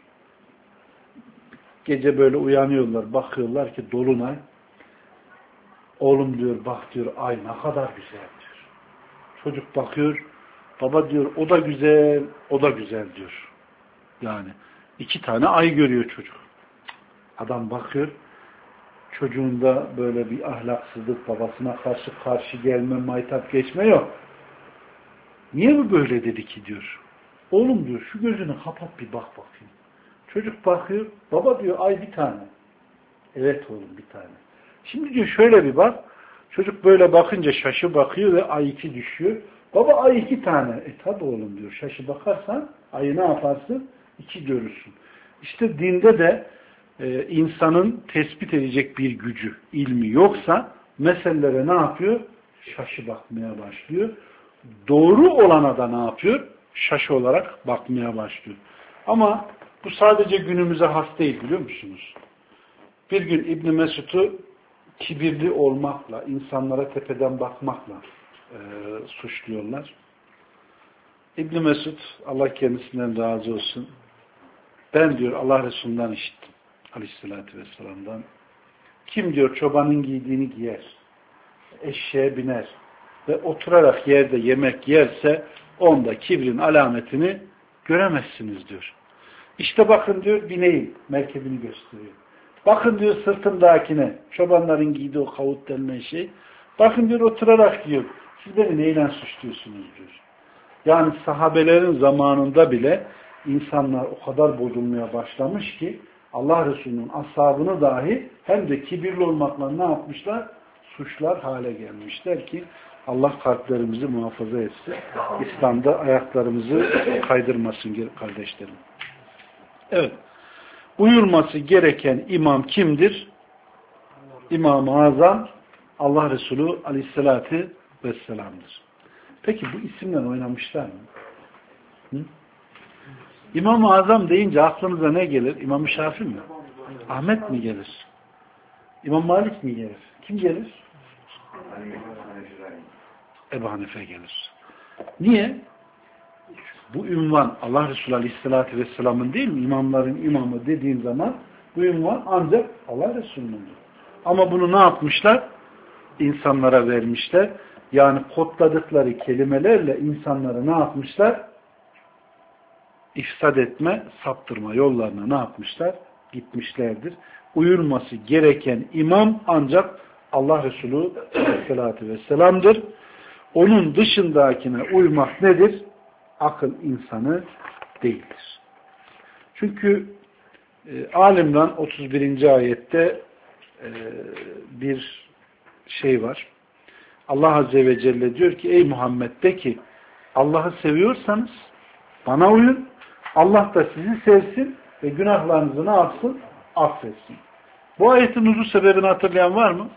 Gece böyle uyanıyorlar. Bakıyorlar ki dolunay. Oğlum diyor bak diyor ay ne kadar güzel diyor. Çocuk bakıyor. Baba diyor o da güzel, o da güzel diyor. Yani 2 tane ay görüyor çocuk. Adam bakıyor. Çocuğunda böyle bir ahlaksızlık, babasına karşı gelme, maytap geçme yok. Niye bu böyle dedi ki diyor. Oğlum diyor şu gözünü kapat bir bak bakayım. Çocuk bakıyor. Baba diyor ay bir tane. Evet oğlum bir tane. Şimdi diyor şöyle bir bak. Çocuk böyle bakınca şaşı bakıyor ve ay 2 düşüyor. Baba ay 2 tane. Tabi oğlum diyor. Şaşı bakarsan ayı ne yaparsın? 2 görürsün. İşte dinde de insanın tespit edecek bir gücü, ilmi yoksa meselelere ne yapıyor? Şaşı bakmaya başlıyor. Doğru olana da ne yapıyor? Şaşı olarak bakmaya başlıyor. Ama bu sadece günümüze has değil biliyor musunuz? Bir gün İbn Mesud'u kibirli olmakla, insanlara tepeden bakmakla suçluyorlar. İbn Mesud, Allah kendisinden razı olsun, ben diyor Allah Resulü'nden işittim. Aleyhissalatü Vesselam'dan. Kim diyor çobanın giydiğini giyer, eşeğe biner ve oturarak yerde yemek yerse onda kibrin alametini göremezsiniz diyor. İşte bakın diyor bineğin merkebini gösteriyor. Bakın diyor sırtımdakine çobanların giydiği o kavut denilen şey. Bakın diyor oturarak diyor. Siz beni neyle suçluyorsunuz diyor. Yani sahabelerin zamanında bile insanlar o kadar bozulmaya başlamış ki Allah Resulü'nün ashabını dahi hem de kibirli olmakla ne yapmışlar? Suçlar hale gelmişler ki Allah kalplerimizi muhafaza etsin. İslam'da ayaklarımızı kaydırmasın kardeşlerim. Evet. Uyulması gereken imam kimdir? İmam-ı Azam Allah Resulü Aleyhisselatü Vesselam'dır. Peki bu isimle oynamışlar mı? Hı? İmam-ı Azam deyince aklınıza ne gelir? İmam-ı Şafii mi? Ahmet mi gelir? İmam Malik mi gelir? Kim gelir? Ebu Hanife gelir. Niye? Bu ünvan Allah Resulü Aleyhisselatü Vesselam'ın değil mi? İmamların imamı dediğin zaman bu ünvan ancak Allah Resulü'nün. Ama bunu ne yapmışlar? İnsanlara vermişler. Yani kodladıkları kelimelerle insanları ne yapmışlar? İfsad etme, saptırma yollarına ne yapmışlar? Gitmişlerdir. Uyulması gereken imam ancak Allah Resulü Aleyhisselatü Vesselam'dır. Onun dışındakine uymak nedir? Akıl insanı değildir. Çünkü Alimran 31. ayette bir şey var. Allah Azze ve Celle diyor ki ey Muhammed de ki Allah'ı seviyorsanız bana uyun. Allah da sizi sevsin ve günahlarınızı ne yapsın? Affetsin. Bu ayetin nuzul sebebini hatırlayan var mı?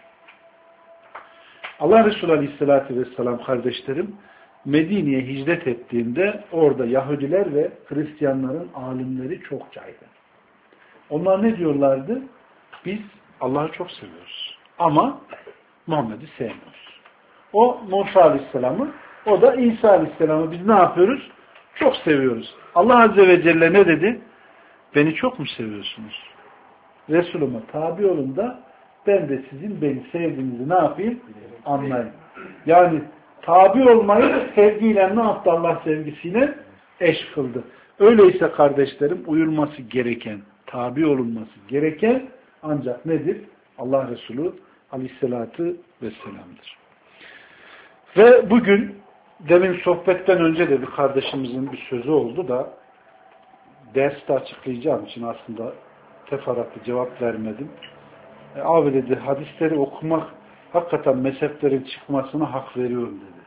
Allah Resulü Aleyhisselatü Vesselam kardeşlerim Medine'ye hicret ettiğinde orada Yahudiler ve Hristiyanların alimleri çokçaydı. Onlar ne diyorlardı? Biz Allah'ı çok seviyoruz. Ama Muhammed'i sevmiyoruz. O Musa Aleyhisselam'ı, o da İsa Aleyhisselam'ı biz ne yapıyoruz? Çok seviyoruz. Allah Azze ve Celle ne dedi? Beni çok mu seviyorsunuz? Resulüme tabi olun da ben de sizin beni sevdiğinizi ne yapayım? Anlayın. Yani tabi olmayı sevgiyle ne yaptı Allah sevgisiyle? Eş kıldı. Öyleyse kardeşlerim uyulması gereken, tabi olunması gereken ancak nedir? Allah Resulü Aleyhisselatü Vesselam'dır. Ve bugün demin sohbetten önce de bir kardeşimizin bir sözü oldu da derste açıklayacağım için aslında teferruatlı cevap vermedim. Abi dedi hadisleri okumak hakikaten mezheplerin çıkmasına hak veriyorum dedi.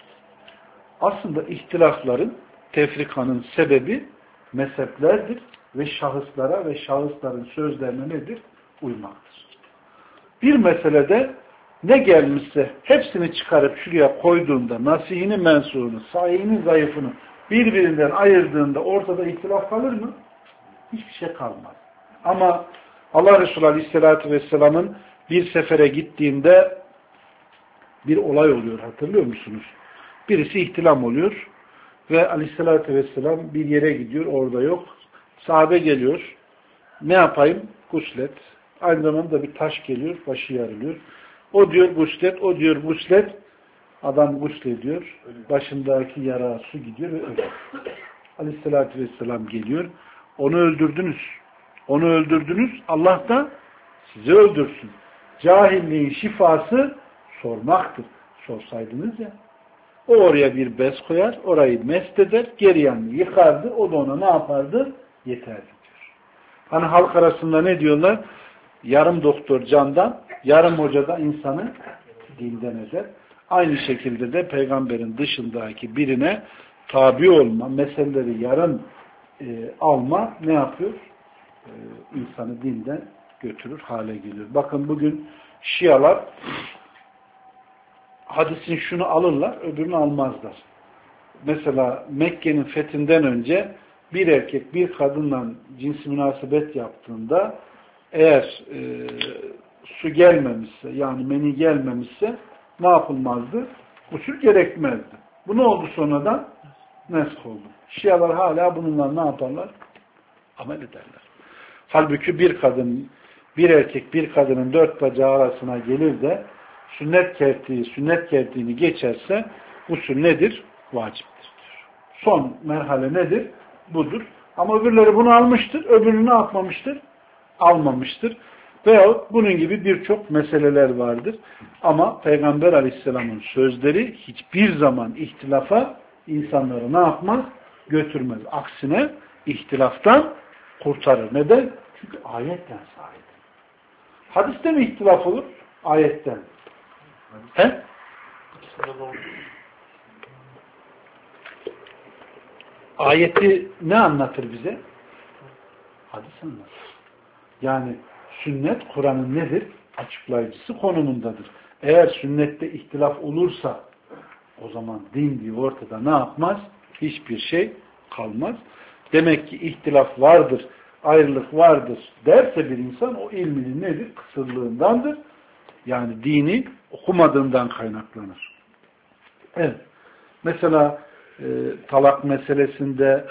Aslında ihtilafların, tefrikanın sebebi mezheplerdir ve şahıslara ve şahısların sözlerine nedir? Uymaktır. Bir meselede ne gelmişse hepsini çıkarıp şuraya koyduğunda nasihini mensuğunu, sahihini zayıfını birbirinden ayırdığında ortada ihtilaf kalır mı? Hiçbir şey kalmaz. Ama Allah Resulü Aleyhisselatü Vesselam'ın bir sefere gittiğinde bir olay oluyor hatırlıyor musunuz? Birisi ihtilam oluyor ve Aleyhisselatü Vesselam bir yere gidiyor orada yok. Sahabe geliyor. Ne yapayım? Guslet. Aynı zamanda bir taş geliyor. Başı yarılıyor. O diyor guslet, o diyor guslet. Adam guslediyor. Başındaki yara su gidiyor ve ölüyor. Aleyhisselatü Vesselam geliyor. Onu öldürdünüz. Onu öldürdünüz. Allah da sizi öldürsün. Cahilliğin şifası sormaktır. Sorsaydınız ya. O oraya bir bez koyar, orayı mest eder, geri yanını yıkardı, o da ona ne yapardı? Yeterli diyor. Hani halk arasında ne diyorlar? Yarım doktor candan, yarım hoca da insanı dinden eder. Aynı şekilde de peygamberin dışındaki birine tabi olma, meseleleri yarım alma ne yapıyor? İnsanı dinden götürür hale geliyor. Bakın bugün Şialar hadisin şunu alırlar, öbürünü almazlar. Mesela Mekke'nin fethinden önce bir erkek bir kadınla cinsi münasebet yaptığında eğer su gelmemişse, yani meni gelmemişse ne yapılmazdı? Gusül gerekmezdi. Bu ne oldu sonradan? Nesk oldu. Şialar hala bununla ne yaparlar? Amel ederler. Halbuki bir erkek bir kadının dört bacağı arasına gelir de sünnet kertiğini geçerse gusül nedir? Vaciptir. Son merhale nedir? Budur. Ama öbürleri bunu almıştır, öbürünü ne yapmamıştır? Almamıştır. Veyahut bunun gibi birçok meseleler vardır. Ama Peygamber Aleyhisselam'ın sözleri hiçbir zaman ihtilafa insanları ne yapmaz? Götürmez. Aksine ihtilaftan kurtarır. Neden? Çünkü ayetten sahip. Hadiste mi ihtilaf olur? Ayetten. He? Ayeti ne anlatır bize? Hadis anlatır. Yani sünnet Kur'an'ın nedir? Açıklayıcısı konumundadır. Eğer sünnette ihtilaf olursa o zaman din diye ortada ne yapmaz? Hiçbir şey kalmaz. Demek ki ihtilaf vardır, ayrılık vardır derse bir insan o ilminin nedir? Kısırlığındandır. Yani dini okumadığından kaynaklanır. Evet. Mesela talak meselesinde,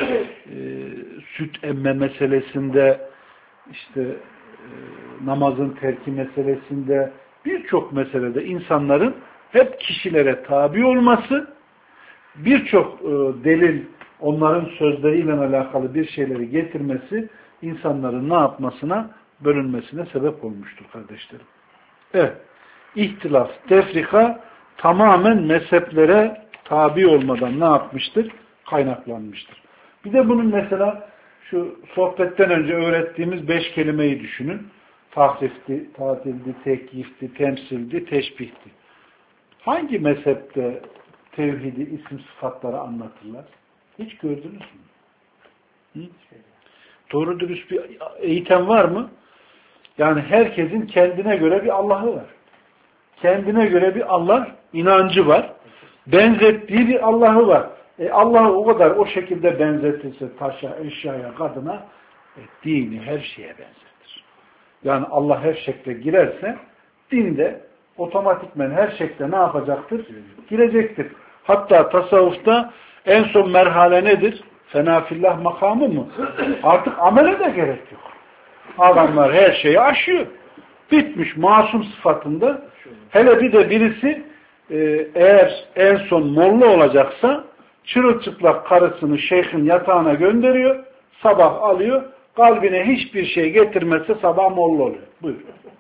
süt emme meselesinde, işte namazın terki meselesinde, birçok meselede insanların hep kişilere tabi olması, birçok delil onların sözleriyle alakalı bir şeyleri getirmesi insanların ne yapmasına, bölünmesine sebep olmuştur kardeşlerim. Evet. İhtilaf, tefrika tamamen mezheplere tabi olmadan ne yapmıştır? Kaynaklanmıştır. Bir de bunun mesela şu sohbetten önce öğrettiğimiz 5 kelimeyi düşünün. Tahrifti, tatildi, tekyifti, temsildi, teşbihti. Hangi mezhepte tevhidi, isim sıfatları anlatırlar? Hiç gördünüz mü? Hı? Doğru dürüst bir eğitim var mı? Yani herkesin kendine göre bir Allah'ı var. Kendine göre bir Allah inancı var. Benzettiği bir Allah'ı var. Allah'ı o kadar o şekilde benzetirse taşa, eşyaya, kadına dini her şeye benzetir. Yani Allah her şekle girerse din de otomatikmen her şekle ne yapacaktır? Girecektir. Hatta tasavvufta en son merhale nedir? Fenafillah makamı mı? Artık amele de gerek yok. Adamlar her şeyi aşıyor. Bitmiş masum sıfatında. Hele bir de birisi eğer en son molla olacaksa çırılçıplak karısını şeyhin yatağına gönderiyor. Sabah alıyor. Kalbine hiçbir şey getirmezse sabah molla oluyor. Buyur.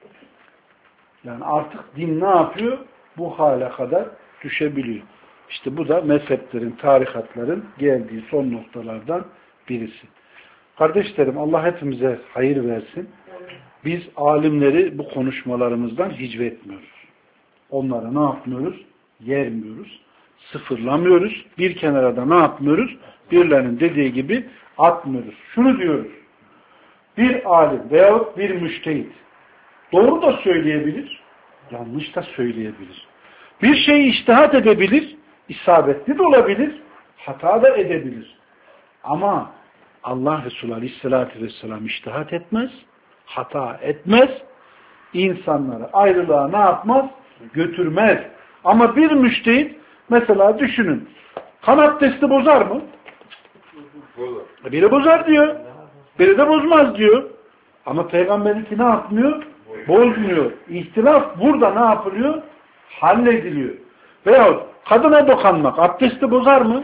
Yani artık din ne yapıyor? Bu hale kadar düşebiliyor. İşte bu da mezheplerin, tarikatların geldiği son noktalardan birisi. Kardeşlerim Allah hepimize hayır versin. Biz alimleri bu konuşmalarımızdan hicvetmiyoruz. Onları ne yapmıyoruz? Yermiyoruz. Sıfırlamıyoruz. Bir kenara da ne yapmıyoruz? Birilerinin dediği gibi atmıyoruz. Şunu diyoruz. Bir alim veyahut bir müştehit doğru da söyleyebilir, yanlış da söyleyebilir. Bir şeyi içtihat edebilir, isabetli de olabilir, hata da edebilir. Ama Allah Resulü Aleyhisselatü Vesselam içtihat etmez, hata etmez, insanları ayrılığa ne yapmaz? Götürmez. Ama bir müştehit, mesela düşünün, kan abdesti bozar mı? Bozar. Biri bozar diyor, biri de bozmaz diyor. Ama Peygamber'inki ne yapmıyor? Bozmuyor. İhtilaf burada ne yapılıyor? Hallediliyor. Veyahut kadına dokanmak abdesti bozar mı?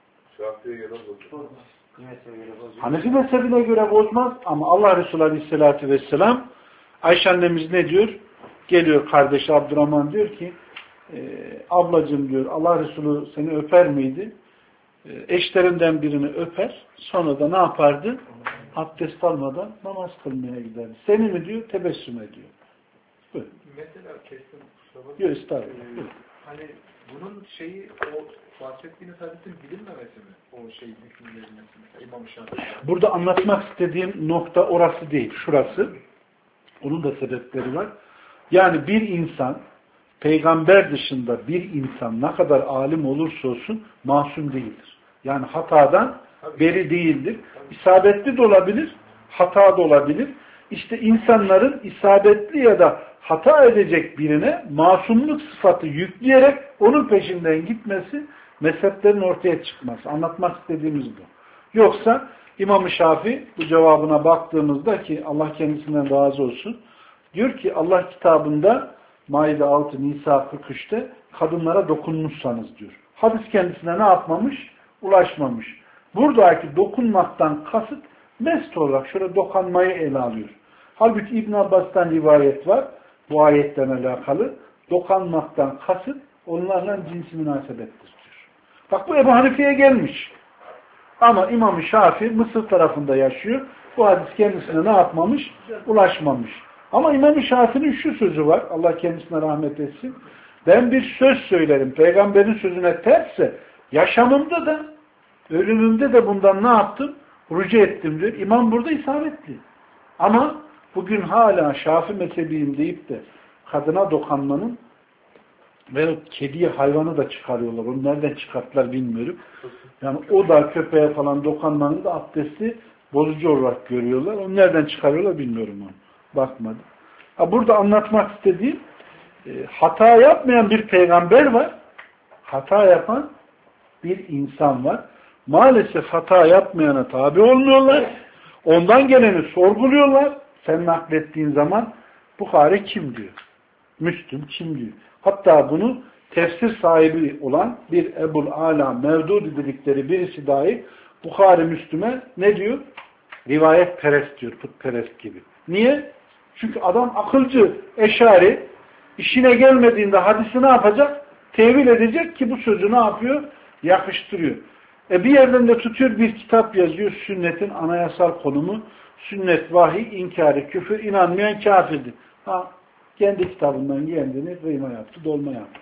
Hanefi mezhebine göre bozmaz ama Allah Resulü Aleyhisselatü Vesselam Ayşe annemiz ne diyor? Geliyor kardeşi Abdurrahman diyor ki ablacığım diyor Allah Resulü seni öper miydi? Eşlerinden birini öper. Sonra da ne yapardı? Abdest almadan namaz kılmaya giderdi. Seni mi diyor? Tebessüm ediyor. Buyur. Mesela kestim. Yok estağfurullah. Hani bunun şeyi, o bahsettiğiniz hadisin bilinmemesi mi? O hükümlerin mesela İmam Şafii. Burada anlatmak istediğim nokta orası değil, şurası. Onun da sebepleri var. Yani bir insan, peygamber dışında bir insan ne kadar alim olursa olsun masum değildir. Yani hatadan beri değildir. İsabetli de olabilir, hata da olabilir. İşte insanların isabetli ya da hata edecek birine masumluk sıfatı yükleyerek onun peşinden gitmesi, mezheplerin ortaya çıkması. Anlatmak istediğimiz bu. Yoksa İmam-ı Şafii bu cevabına baktığımızda, ki Allah kendisinden razı olsun, diyor ki Allah kitabında Maide 6, Nisa 43'te kadınlara dokunmuşsanız diyor. Hadis kendisine ne yapmamış? Ulaşmamış. Buradaki dokunmaktan kasıt mest olarak şöyle dokanmayı ele alıyor. Halbuki İbn Abbas'tan rivayet var bu ayetten alakalı. Dokanmaktan kasıt onlarla cinsi münasebettir diyor. Bak bu Ebu Hanife'ye gelmiş. Ama İmam-ı Şafii Mısır tarafında yaşıyor. Bu hadis kendisine ne yapmamış? Ulaşmamış. Ama İmam-ı Şafii'nin şu sözü var. Allah kendisine rahmet etsin. Ben bir söz söylerim. Peygamberin sözüne tersse yaşamımda da ölümümde de bundan ne yaptım? Rücu ettim diyor. İmam burada isabetli. Ama bugün hala Şafii mezhebiyim deyip de kadına dokanmanın ve kediye, hayvanı da çıkarıyorlar. Onu nereden çıkarttılar bilmiyorum. Yani o da köpeğe falan dokanmanın da abdesti bozucu olarak görüyorlar. Onu nereden çıkarıyorlar bilmiyorum onu. Bakmadım. Burada anlatmak istediğim hata yapmayan bir peygamber var. Hata yapan bir insan var. Maalesef hata yapmayana tabi olmuyorlar. Ondan geleni sorguluyorlar. Sen naklettiğin zaman Bukhari kim diyor? Müslüm kim diyor? Hatta bunu tefsir sahibi olan bir Ebul Ala Mevdudi dedikleri birisi dahi Bukhari Müslüm'e ne diyor? Rivayet perest diyor. Putperest gibi. Niye? Çünkü adam akılcı, eşari, işine gelmediğinde hadisi ne yapacak? Tevil edecek ki bu sözü ne yapıyor? Yakıştırıyor. Bir yerden de tutuyor, bir kitap yazıyor. Sünnetin anayasal konumu. Sünnet, vahiy, inkarı, küfür, inanmayan kafirdir. Kendi kitabından kendini kıyma yaptı, dolma yaptı.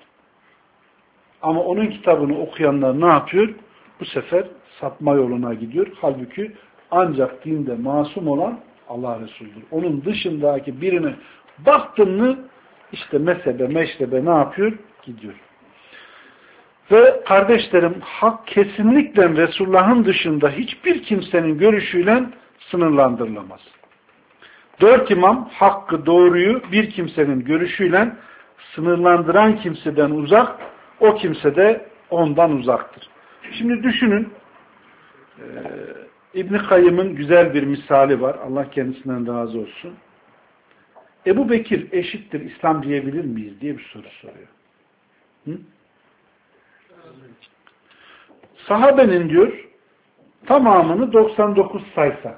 Ama onun kitabını okuyanlar ne yapıyor? Bu sefer sapma yoluna gidiyor. Halbuki ancak dinde masum olan Allah Resulü'dür. Onun dışındaki birine baktın mı işte mezhebe, meşrebe ne yapıyor? Gidiyor. Ve kardeşlerim, hak kesinlikle Resulullah'ın dışında hiçbir kimsenin görüşüyle sınırlandırılamaz. 4 imam hakkı, doğruyu bir kimsenin görüşüyle sınırlandıran kimseden uzak, o kimse de ondan uzaktır. Şimdi düşünün, İbn-i Kayyım'ın güzel bir misali var. Allah kendisinden razı olsun. Ebu Bekir eşittir İslam diyebilir miyiz diye bir soru soruyor. Hı? Sahabenin diyor tamamını 99 saysak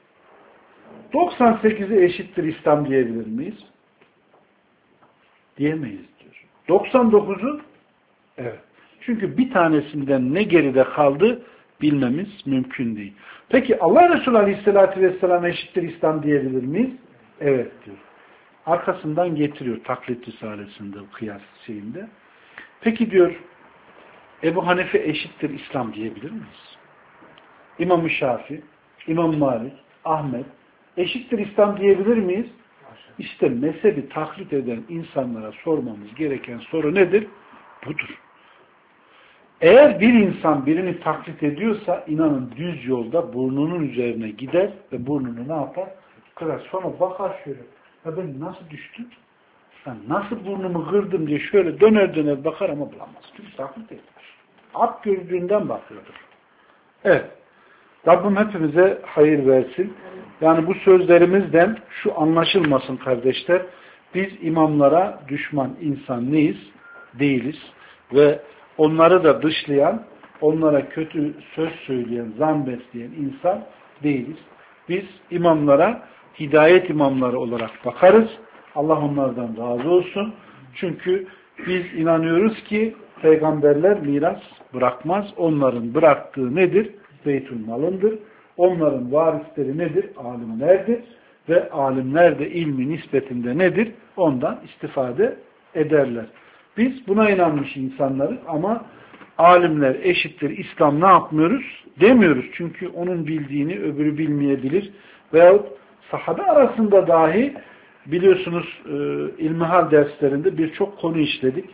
98'i eşittir İslam diyebilir miyiz? Diyemeyiz diyor. 99'u evet. Çünkü bir tanesinden ne geride kaldı bilmemiz mümkün değil. Peki Allah Resulü Aleyhisselatü Vesselam eşittir İslam diyebilir miyiz? Evet diyor. Arkasından getiriyor Taklit Risalesi'nde, kıyas şeyinde. Peki diyor Ebu Hanife eşittir İslam diyebilir miyiz? İmam-ı Şafii, İmam Malik, Ahmet eşittir İslam diyebilir miyiz? İşte mezhebi taklit eden insanlara sormamız gereken soru nedir? Budur. Eğer bir insan birini taklit ediyorsa inanın düz yolda burnunun üzerine gider ve burnunu ne yapar? Kırar. Sonra bakar şöyle. Ya ben nasıl düştüm? Ben nasıl burnumu kırdım diye şöyle döner döner bakar ama bulamaz. Çünkü taklit ediyor. At gördüğünden bakıyordur. Evet. Rabbim hepimize hayır versin. Yani bu sözlerimizden şu anlaşılmasın kardeşler. Biz imamlara düşman insan neyiz? Değiliz. Ve onları da dışlayan, onlara kötü söz söyleyen, zan besleyen insan değiliz. Biz imamlara hidayet imamları olarak bakarız. Allah onlardan razı olsun. Çünkü biz inanıyoruz ki peygamberler miras bırakmaz. Onların bıraktığı nedir? Beytülmalındır. Onların varisleri nedir? Alimlerdir. Ve alimler de ilmi nispetinde nedir? Ondan istifade ederler. Biz buna inanmış insanlarız ama alimler eşittir İslam ne yapmıyoruz? Demiyoruz. Çünkü onun bildiğini öbürü bilmeyebilir. Veyahut sahabe arasında dahi biliyorsunuz ilmihal derslerinde birçok konu işledik.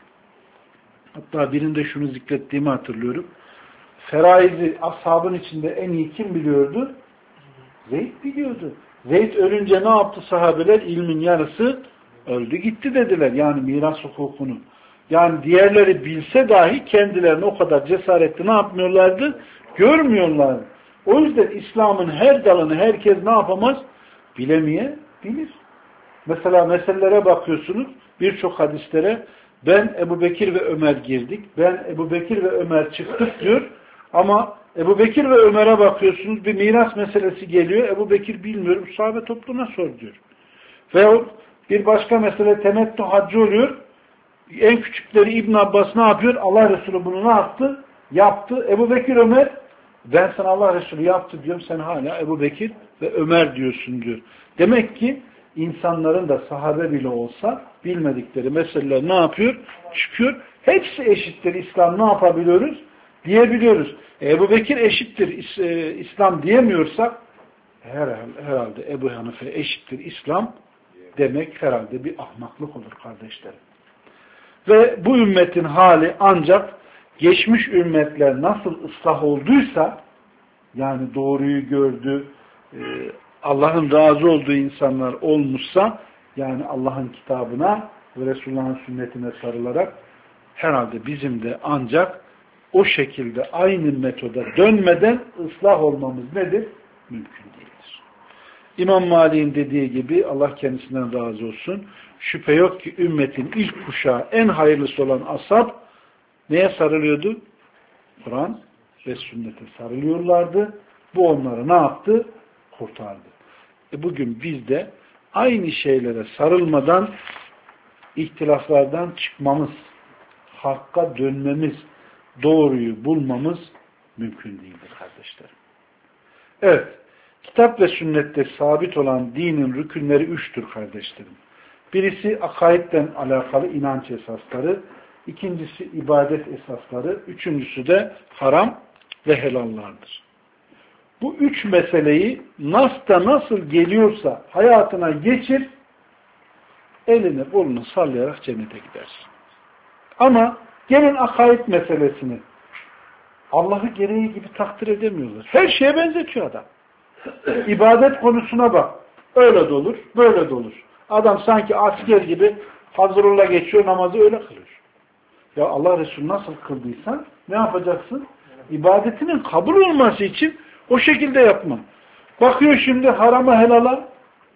Hatta birinde şunu zikrettiğimi hatırlıyorum. Feraizi ashabın içinde en iyi kim biliyordu? Zeyd biliyordu. Zeyd ölünce ne yaptı sahabeler? İlmin yarısı öldü gitti dediler. Yani miras hukukunu. Yani diğerleri bilse dahi kendilerini o kadar cesaretli ne yapmıyorlardı? Görmüyorlardı. O yüzden İslam'ın her dalını herkes ne yapamaz? Bilemeyebilir. Mesela meselelere bakıyorsunuz. Birçok hadislere ben Ebu Bekir ve Ömer girdik. Ben Ebu Bekir ve Ömer çıktık diyor. Ama Ebu Bekir ve Ömer'e bakıyorsunuz. Bir miras meselesi geliyor. Ebu Bekir bilmiyorum. Sahabe topluluğuna sor diyor. Veyahut bir başka mesele temettü haccı oluyor. En küçükleri İbn Abbas ne yapıyor? Allah Resulü bunu ne yaptı? Yaptı. Ebu Bekir Ömer ben sana Allah Resulü yaptı diyorum. Sen hala Ebu Bekir ve Ömer diyorsun diyor. Demek ki insanların da sahabe bile olsa bilmedikleri meseleler ne yapıyor? Çıkıyor. Hepsi eşittir. İslam ne yapabiliyoruz? Diyebiliyoruz. Ebu Bekir eşittir İslam diyemiyorsak herhalde Ebu Hanife eşittir İslam demek herhalde bir ahmaklık olur kardeşlerim. Ve bu ümmetin hali ancak geçmiş ümmetler nasıl ıslah olduysa yani doğruyu gördü, Allah'ın razı olduğu insanlar olmuşsa yani Allah'ın kitabına ve Resulullah'ın sünnetine sarılarak herhalde bizim de ancak o şekilde aynı metoda dönmeden ıslah olmamız nedir? Mümkün değildir. İmam Malik'in dediği gibi Allah kendisinden razı olsun. Şüphe yok ki ümmetin ilk kuşağı en hayırlısı olan ashab neye sarılıyordu? Kur'an ve sünnete sarılıyorlardı. Bu onları ne yaptı? Kurtardı. Bugün biz de aynı şeylere sarılmadan ihtilaflardan çıkmamız, hakka dönmemiz, doğruyu bulmamız mümkün değildir kardeşlerim. Evet, kitap ve sünnette sabit olan dinin rükünleri 3'tür kardeşlerim. Birisi akaidden alakalı inanç esasları, ikincisi ibadet esasları, üçüncüsü de haram ve helallardır. Bu üç meseleyi nasıl geliyorsa hayatına geçir, elini kolunu sallayarak cennete gidersin. Ama gelin akaid meselesini Allah'ı gereği gibi takdir edemiyorlar. Her şeye benzetiyor adam. İbadet konusuna bak. Öyle de olur, böyle de olur. Adam sanki asker gibi hazırla geçiyor, namazı öyle kılıyor. Ya Allah Resulü nasıl kıldıysan ne yapacaksın? İbadetinin kabul olması için o şekilde yapma. Bakıyor şimdi harama helala,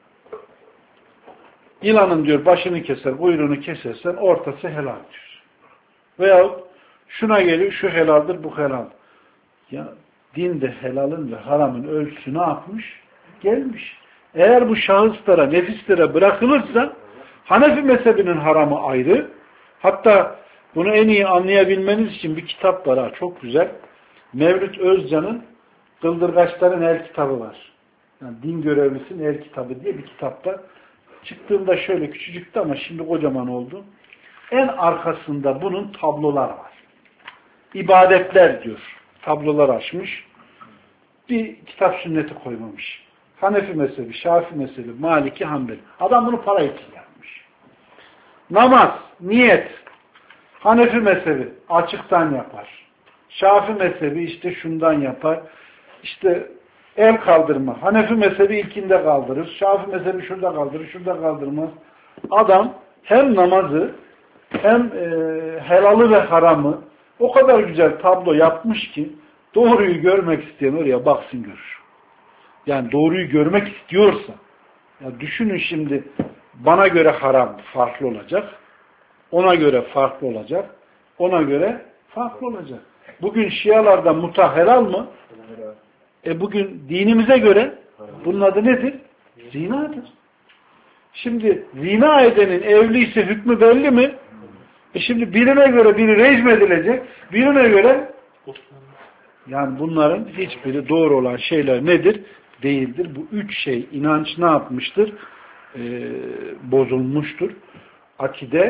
yılanın diyor başını keser, kuyruğunu kesersen ortası helal diyor. Veyahut şuna geliyor, şu helaldir, bu helal. Ya dinde helalın ve haramın ölçüsü ne yapmış? Gelmiş. Eğer bu şahıslara, nefislere bırakılırsa Hanefi mezhebinin haramı ayrı. Hatta bunu en iyi anlayabilmeniz için bir kitap var. Çok güzel. Mevlüt Özcan'ın Kıldırgaçların El kitabı var. Yani din görevlisinin El kitabı diye bir kitapta. Çıktığında şöyle küçücüktü ama şimdi kocaman oldu. En arkasında bunun tablolar var. İbadetler diyor. Tablolar açmış. Bir kitap sünneti koymamış. Hanefi mezhebi, Şafii mezhebi, Maliki, Hanbeli. Adam bunu para için yapmış. Namaz, niyet. Hanefi mezhebi açıktan yapar. Şafii mezhebi işte şundan yapar. İşte el kaldırma. Hanefi mezhebi ilkinde kaldırır. Şafii mezhebi şurada kaldırır, şurada kaldırmaz. Adam hem namazı hem helalı ve haramı o kadar güzel tablo yapmış ki doğruyu görmek isteyen oraya baksın görür. Yani doğruyu görmek istiyorsa ya düşünün şimdi bana göre haram farklı olacak. Ona göre farklı olacak. Ona göre farklı olacak. Bugün Şialarda muta helal mı? Bugün dinimize göre bunun adı nedir? Zinadır. Şimdi zina edenin evliyse hükmü belli mi? Şimdi birine göre biri rejim edilecek, birine göre yani bunların hiçbiri doğru olan şeyler nedir? Değildir. Bu üç şey inanç ne yapmıştır? Bozulmuştur. Akide,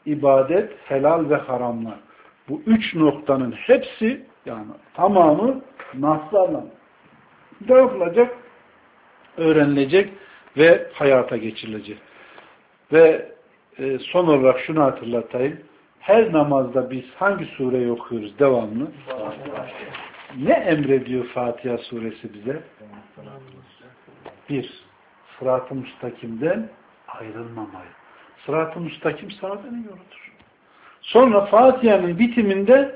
ibadet, helal ve haramlar. Bu üç noktanın hepsi yani tamamı naslarla ne yapılacak? Öğrenilecek ve hayata geçirilecek. Ve son olarak şunu hatırlatayım. Her namazda biz hangi sureyi okuyoruz devamlı? Ne emrediyor Fatiha suresi bize? Bir, sırat-ı müstakimden ayrılmamayı. Sırat-ı müstakim sağdanın yoludur. Sonra Fatiha'nın bitiminde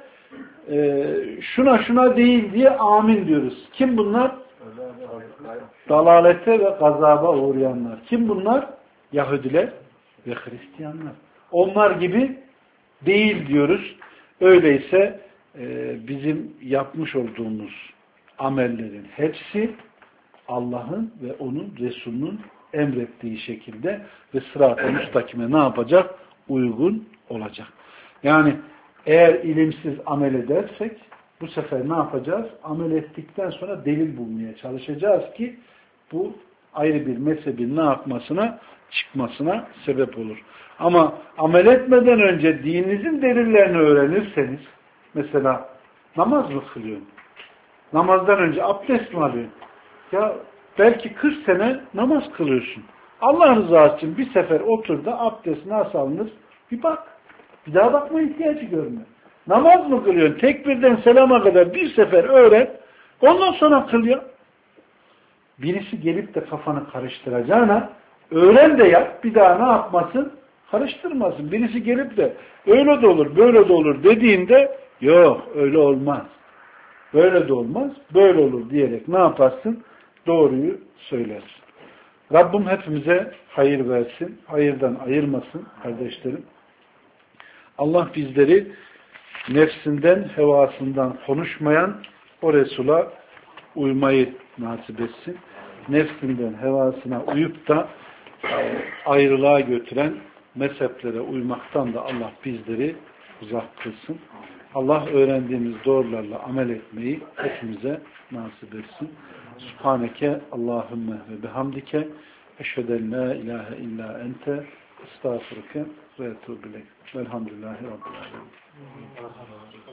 şuna değil diye amin diyoruz. Kim bunlar? Dalalete ve gazaba uğrayanlar. Kim bunlar? Yahudiler ve Hristiyanlar. Onlar gibi değil diyoruz. Öyleyse bizim yapmış olduğumuz amellerin hepsi Allah'ın ve onun Resulünün emrettiği şekilde ve sırat-ı müstakime ne yapacak? Uygun olacak. Yani eğer ilimsiz amel edersek bu sefer ne yapacağız? Amel ettikten sonra delil bulmaya çalışacağız ki bu ayrı bir mezhebin ne yapmasına, çıkmasına sebep olur. Ama amel etmeden önce dininizin delillerini öğrenirseniz, mesela namaz mı kılıyorsun? Namazdan önce abdest mi alıyorsun? Ya belki 40 sene namaz kılıyorsun. Allah rızası için bir sefer otur da abdest nasıl alınır? Bir bak. Bir daha bakma ihtiyacı görme. Namaz mı kılıyorsun? Tekbirden selama kadar bir sefer öğren. Ondan sonra kıl ya. Birisi gelip de kafanı karıştıracağına öğren de yap. Bir daha ne yapmasın? Karıştırmasın. Birisi gelip de öyle de olur, böyle de olur dediğinde yok öyle olmaz. Böyle de olmaz, böyle olur diyerek ne yaparsın? Doğruyu söylersin. Rabbim hepimize hayır versin, hayırdan ayırmasın kardeşlerim. Allah bizleri nefsinden, hevasından konuşmayan o Resul'a uymayı nasip etsin. Nefsinden, hevasına uyup da ayrılığa götüren mezheplere uymaktan da Allah bizleri uzak kılsın. Allah öğrendiğimiz doğrularla amel etmeyi hepimize nasip etsin. Subhaneke Allahümme ve bihamdike eşheden la ilahe illa ente estağfurke ve etûbü ileyk. Velhamdülillahi Rabbil alemin.